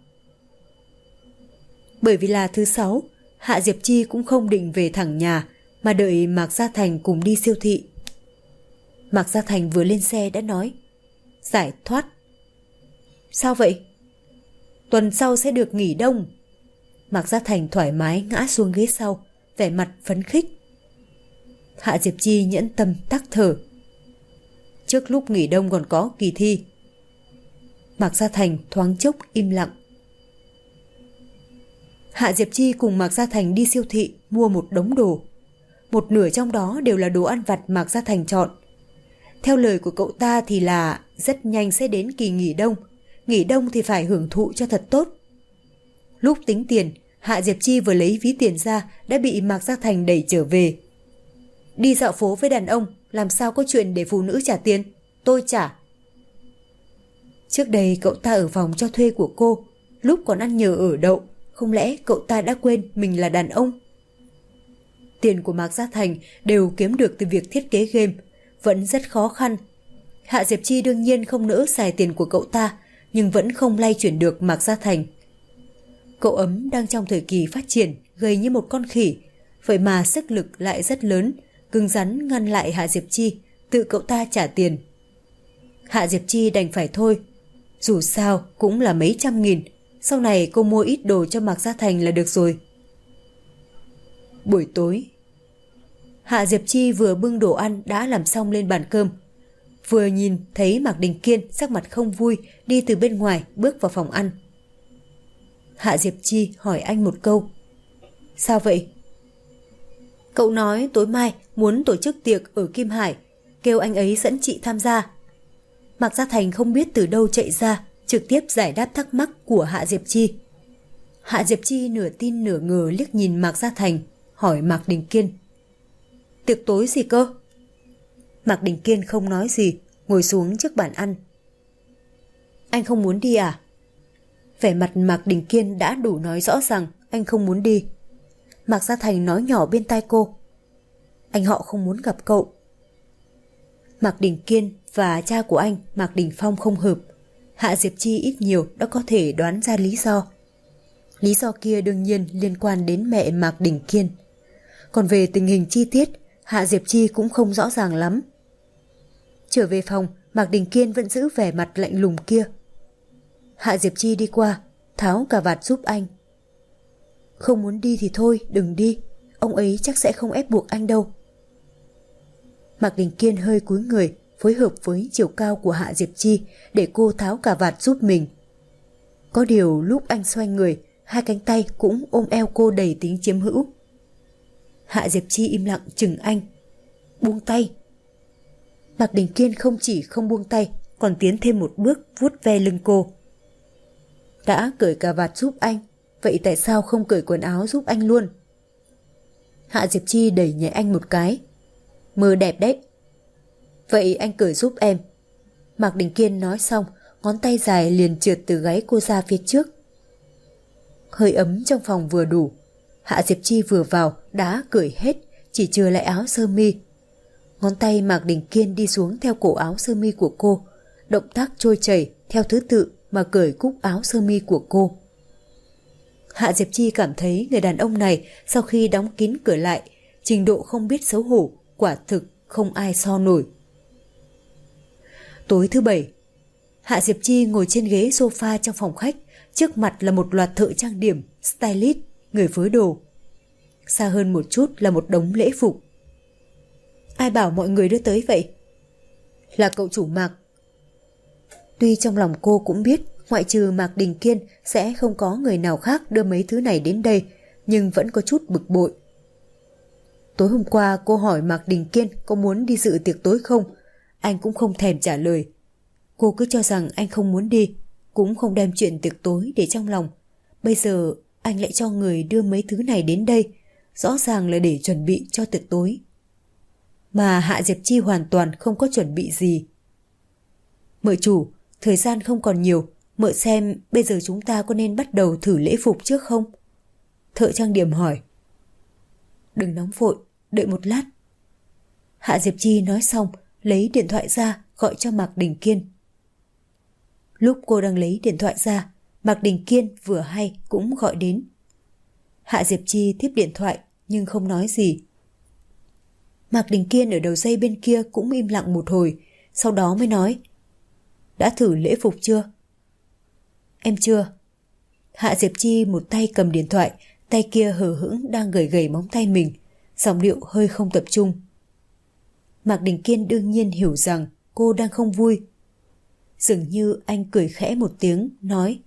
Bởi vì là thứ sáu, Hạ Diệp Chi cũng không định về thẳng nhà mà đợi Mạc Gia Thành cùng đi siêu thị. Mạc Gia Thành vừa lên xe đã nói: giải thoát. Sao vậy? Tuần sau sẽ được nghỉ đông. Mạc Gia Thành thoải mái ngã xuống ghế sau, vẻ mặt phấn khích. Hạ Diệp Chi nhẫn tâm tắc thở. Trước lúc nghỉ đông còn có kỳ thi. Mạc Gia Thành thoáng chốc im lặng. Hạ Diệp Chi cùng Mạc Gia Thành đi siêu thị mua một đống đồ. Một nửa trong đó đều là đồ ăn vặt Mạc Gia Thành chọn. Theo lời của cậu ta thì là rất nhanh sẽ đến kỳ nghỉ đông. Nghỉ đông thì phải hưởng thụ cho thật tốt. Lúc tính tiền, Hạ Diệp Chi vừa lấy ví tiền ra đã bị Mạc Gia Thành đẩy trở về. Đi dạo phố với đàn ông, làm sao có chuyện để phụ nữ trả tiền? Tôi trả. Trước đây cậu ta ở phòng cho thuê của cô, lúc còn ăn nhờ ở đậu, không lẽ cậu ta đã quên mình là đàn ông? Tiền của Mạc Gia Thành đều kiếm được từ việc thiết kế game, vẫn rất khó khăn. Hạ Diệp Chi đương nhiên không nỡ xài tiền của cậu ta, nhưng vẫn không lay chuyển được Mạc Gia Thành. Cậu ấm đang trong thời kỳ phát triển, gầy như một con khỉ, vậy mà sức lực lại rất lớn, cứng rắn ngăn lại Hạ Diệp Chi, tự cậu ta trả tiền. Hạ Diệp Chi đành phải thôi, dù sao cũng là mấy trăm nghìn, sau này cô mua ít đồ cho Mạc Gia Thành là được rồi. Buổi tối, Hạ Diệp Chi vừa bưng đồ ăn đã làm xong lên bàn cơm. Vừa nhìn thấy Mạc Đình Kiên sắc mặt không vui đi từ bên ngoài bước vào phòng ăn. Hạ Diệp Chi hỏi anh một câu: sao vậy? Cậu nói tối mai muốn tổ chức tiệc ở Kim Hải, kêu anh ấy dẫn chị tham gia. Mạc Gia Thành không biết từ đâu chạy ra, trực tiếp giải đáp thắc mắc của Hạ Diệp Chi. Hạ Diệp Chi nửa tin nửa ngờ liếc nhìn Mạc Gia Thành, hỏi Mạc Đình Kiên: tiệc tối gì cơ? Mạc Đình Kiên không nói gì, ngồi xuống trước bàn ăn. Anh không muốn đi à? Vẻ mặt Mạc Đình Kiên đã đủ nói rõ rằng anh không muốn đi. Mạc Gia Thành nói nhỏ bên tai cô: anh họ không muốn gặp cậu. Mạc Đình Kiên và cha của anh, Mạc Đình Phong không hợp. Hạ Diệp Chi ít nhiều đã có thể đoán ra lý do. Lý do kia đương nhiên liên quan đến mẹ Mạc Đình Kiên. Còn về tình hình chi tiết, Hạ Diệp Chi cũng không rõ ràng lắm. Trở về phòng, Mạc Đình Kiên vẫn giữ vẻ mặt lạnh lùng kia. Hạ Diệp Chi đi qua, tháo cà vạt giúp anh. Không muốn đi thì thôi, đừng đi. Ông ấy chắc sẽ không ép buộc anh đâu. Mạc Đình Kiên hơi cúi người, phối hợp với chiều cao của Hạ Diệp Chi để cô tháo cà vạt giúp mình. Có điều lúc anh xoay người, hai cánh tay cũng ôm eo cô đầy tính chiếm hữu. Hạ Diệp Chi im lặng chừng anh. Buông tay. Mạc Đình Kiên không chỉ không buông tay, còn tiến thêm một bước vuốt ve lưng cô. Đã cởi cà vạt giúp anh, vậy tại sao không cởi quần áo giúp anh luôn? Hạ Diệp Chi đẩy nhẹ anh một cái. Mơ đẹp đấy. Vậy anh cởi giúp em. Mạc Đình Kiên nói xong, ngón tay dài liền trượt từ gáy cô ra phía trước. Hơi ấm trong phòng vừa đủ. Hạ Diệp Chi vừa vào đã cởi hết, chỉ chừa lại áo sơ mi. Ngón tay Mạc Đình Kiên đi xuống theo cổ áo sơ mi của cô, động tác trôi chảy theo thứ tự mà cởi cúc áo sơ mi của cô. Hạ Diệp Chi cảm thấy người đàn ông này sau khi đóng kín cửa lại, trình độ không biết xấu hổ, quả thực không ai so nổi. Tối thứ Bảy, Hạ Diệp Chi ngồi trên ghế sofa trong phòng khách, trước mặt là một loạt thợ trang điểm, stylist, người phối đồ. Xa hơn một chút là một đống lễ phục. Ai bảo mọi người đưa tới vậy? Là cậu chủ Mạc. Tuy trong lòng cô cũng biết Ngoại trừ Mạc Đình Kiên sẽ không có người nào khác đưa mấy thứ này đến đây, nhưng vẫn có chút bực bội. Tối hôm qua cô hỏi Mạc Đình Kiên có muốn đi dự tiệc tối không, anh cũng không thèm trả lời. Cô cứ cho rằng anh không muốn đi, cũng không đem chuyện tiệc tối để trong lòng. Bây giờ anh lại cho người đưa mấy thứ này đến đây, rõ ràng là để chuẩn bị cho tiệc tối. Mà Hạ Diệp Chi hoàn toàn không có chuẩn bị gì. Mợ chủ, thời gian không còn nhiều, mợ xem bây giờ chúng ta có nên bắt đầu thử lễ phục trước không? Thợ trang điểm hỏi. Đừng nóng vội, đợi một lát. Hạ Diệp Chi nói xong, lấy điện thoại ra gọi cho Mạc Đình Kiên. Lúc cô đang lấy điện thoại ra, Mạc Đình Kiên vừa hay cũng gọi đến. Hạ Diệp Chi tiếp điện thoại nhưng không nói gì. Mạc Đình Kiên ở đầu dây bên kia cũng im lặng một hồi, sau đó mới nói. Đã thử lễ phục chưa? Em chưa. Hạ Diệp Chi một tay cầm điện thoại, tay kia hờ hững đang gẩy gẩy móng tay mình, giọng điệu hơi không tập trung. Mạc Đình Kiên đương nhiên hiểu rằng cô đang không vui. Dường như anh cười khẽ một tiếng, nói.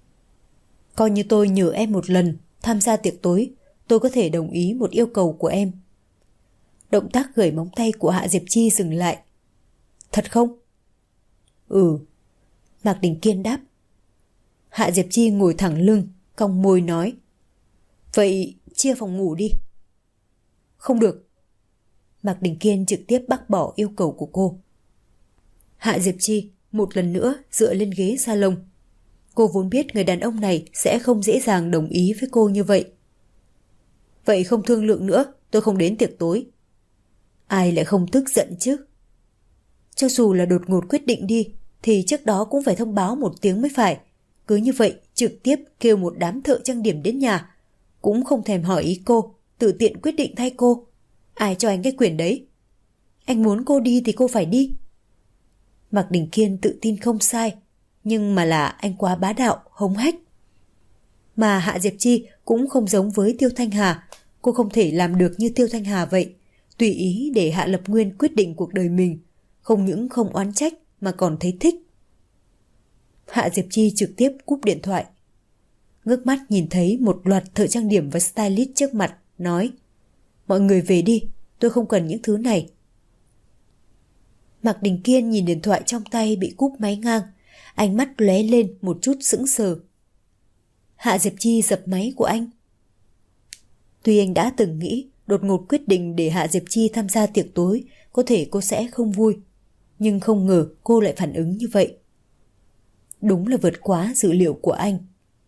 Coi như tôi nhờ em một lần tham gia tiệc tối, tôi có thể đồng ý một yêu cầu của em. Động tác gẩy móng tay của Hạ Diệp Chi dừng lại. Thật không? Ừ. Mạc Đình Kiên đáp. Hạ Diệp Chi ngồi thẳng lưng, cong môi nói. Vậy chia phòng ngủ đi. Không được. Mạc Đình Kiên trực tiếp bác bỏ yêu cầu của cô. Hạ Diệp Chi một lần nữa dựa lên ghế salon. Cô vốn biết người đàn ông này sẽ không dễ dàng đồng ý với cô như vậy. Vậy không thương lượng nữa, tôi không đến tiệc tối. Ai lại không tức giận chứ? Cho dù là đột ngột quyết định đi, thì trước đó cũng phải thông báo một tiếng mới phải. Cứ như vậy trực tiếp kêu một đám thợ trang điểm đến nhà, cũng không thèm hỏi ý cô, tự tiện quyết định thay cô. Ai cho anh cái quyền đấy? Anh muốn cô đi thì cô phải đi. Mạc Đình Kiên tự tin không sai, nhưng mà là anh quá bá đạo, hống hách. Mà Hạ Diệp Chi cũng không giống với Tiêu Thanh Hà. Cô không thể làm được như Tiêu Thanh Hà vậy, tùy ý để Hạ Lập Nguyên quyết định cuộc đời mình, không những không oán trách mà còn thấy thích. Hạ Diệp Chi trực tiếp cúp điện thoại. Ngước mắt nhìn thấy một loạt thợ trang điểm và stylist trước mặt, nói. Mọi người về đi, tôi không cần những thứ này. Mạc Đình Kiên nhìn điện thoại trong tay bị cúp máy ngang, ánh mắt lóe lên một chút sững sờ. Hạ Diệp Chi dập máy của anh. Tuy anh đã từng nghĩ đột ngột quyết định để Hạ Diệp Chi tham gia tiệc tối, có thể cô sẽ không vui, nhưng không ngờ cô lại phản ứng như vậy. Đúng là vượt quá dự liệu của anh.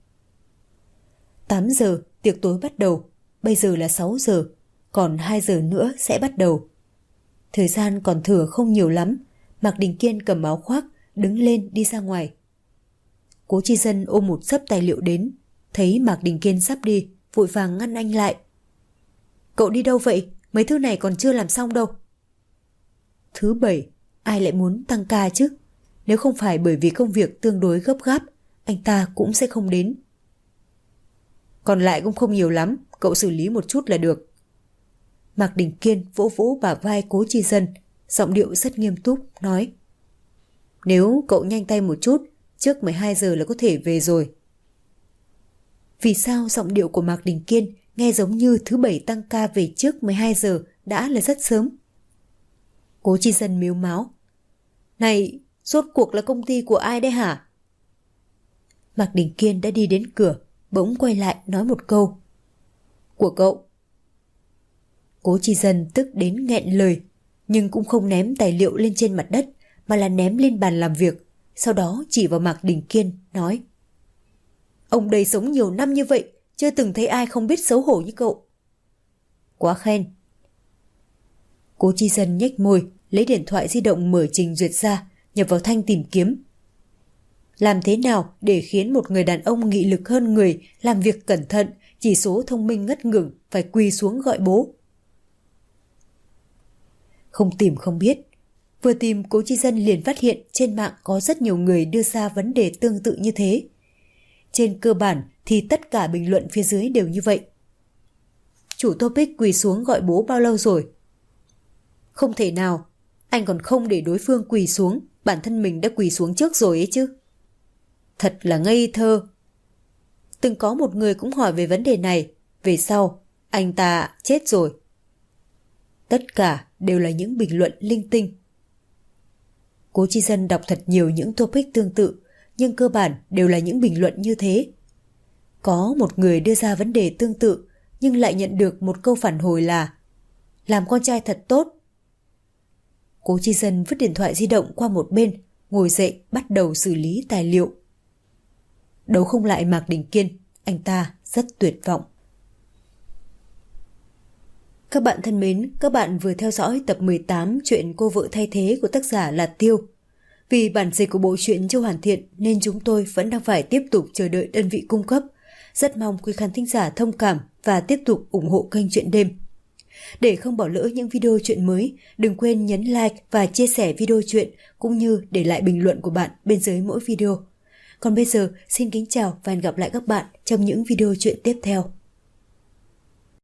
8 giờ tiệc tối bắt đầu, bây giờ là 6 giờ, còn 2 giờ nữa sẽ bắt đầu. Thời gian còn thừa không nhiều lắm, Mạc Đình Kiên cầm áo khoác, đứng lên đi ra ngoài. Cố Chi Dân ôm một xấp tài liệu đến, thấy Mạc Đình Kiên sắp đi, vội vàng ngăn anh lại. Cậu đi đâu vậy? Mấy thứ này còn chưa làm xong đâu. Thứ Bảy, ai lại muốn tăng ca chứ? Nếu không phải bởi vì công việc tương đối gấp gáp, anh ta cũng sẽ không đến. Còn lại cũng không nhiều lắm, cậu xử lý một chút là được. Mạc Đình Kiên vỗ vỗ bả vai Cố Chi Dân, giọng điệu rất nghiêm túc, nói. Nếu cậu nhanh tay một chút, trước 12 giờ là có thể về rồi. Vì sao giọng điệu của Mạc Đình Kiên nghe giống như thứ Bảy tăng ca về trước 12 giờ đã là rất sớm? Cố Chi Dân mếu máo. Này, rốt cuộc là công ty của ai đấy hả? Mạc Đình Kiên đã đi đến cửa, bỗng quay lại nói một câu. Của cậu. Cố Chi Dân tức đến nghẹn lời, nhưng cũng không ném tài liệu lên trên mặt đất, mà là ném lên bàn làm việc, sau đó chỉ vào Mạc Đình Kiên, nói. Ông đây sống nhiều năm như vậy, chưa từng thấy ai không biết xấu hổ như cậu. Quá khen. Cố Chi Dân nhếch môi, lấy điện thoại di động mở trình duyệt ra, nhập vào thanh tìm kiếm. Làm thế nào để khiến một người đàn ông nghị lực hơn người, làm việc cẩn thận, chỉ số thông minh ngất ngưởng, phải quỳ xuống gọi bố? Không tìm không biết. Vừa tìm, Cố Chi Dân liền phát hiện trên mạng có rất nhiều người đưa ra vấn đề tương tự như thế. Trên cơ bản thì tất cả bình luận phía dưới đều như vậy. Chủ topic quỳ xuống gọi bố bao lâu rồi? Không thể nào, anh còn không để đối phương quỳ xuống, bản thân mình đã quỳ xuống trước rồi ấy chứ. Thật là ngây thơ. Từng có một người cũng hỏi về vấn đề này, về sau, anh ta chết rồi. Tất cả đều là những bình luận linh tinh. Cố Chi Dân đọc thật nhiều những topic tương tự, nhưng cơ bản đều là những bình luận như thế. Có một người đưa ra vấn đề tương tự, nhưng lại nhận được một câu phản hồi là làm con trai thật tốt. Cố Chi Dân vứt điện thoại di động qua một bên, ngồi dậy bắt đầu xử lý tài liệu. Đấu không lại Mạc Đình Kiên, anh ta rất tuyệt vọng. Các bạn thân mến, các bạn vừa theo dõi tập 18 chuyện Cô vợ thay thế của tác giả là Tiêu. Vì bản dịch của bộ truyện chưa hoàn thiện nên chúng tôi vẫn đang phải tiếp tục chờ đợi đơn vị cung cấp. Rất mong quý khán thính giả thông cảm và tiếp tục ủng hộ kênh Chuyện Đêm. Để không bỏ lỡ những video chuyện mới, đừng quên nhấn like và chia sẻ video chuyện cũng như để lại bình luận của bạn bên dưới mỗi video. Còn bây giờ, xin kính chào và hẹn gặp lại các bạn trong những video chuyện tiếp theo.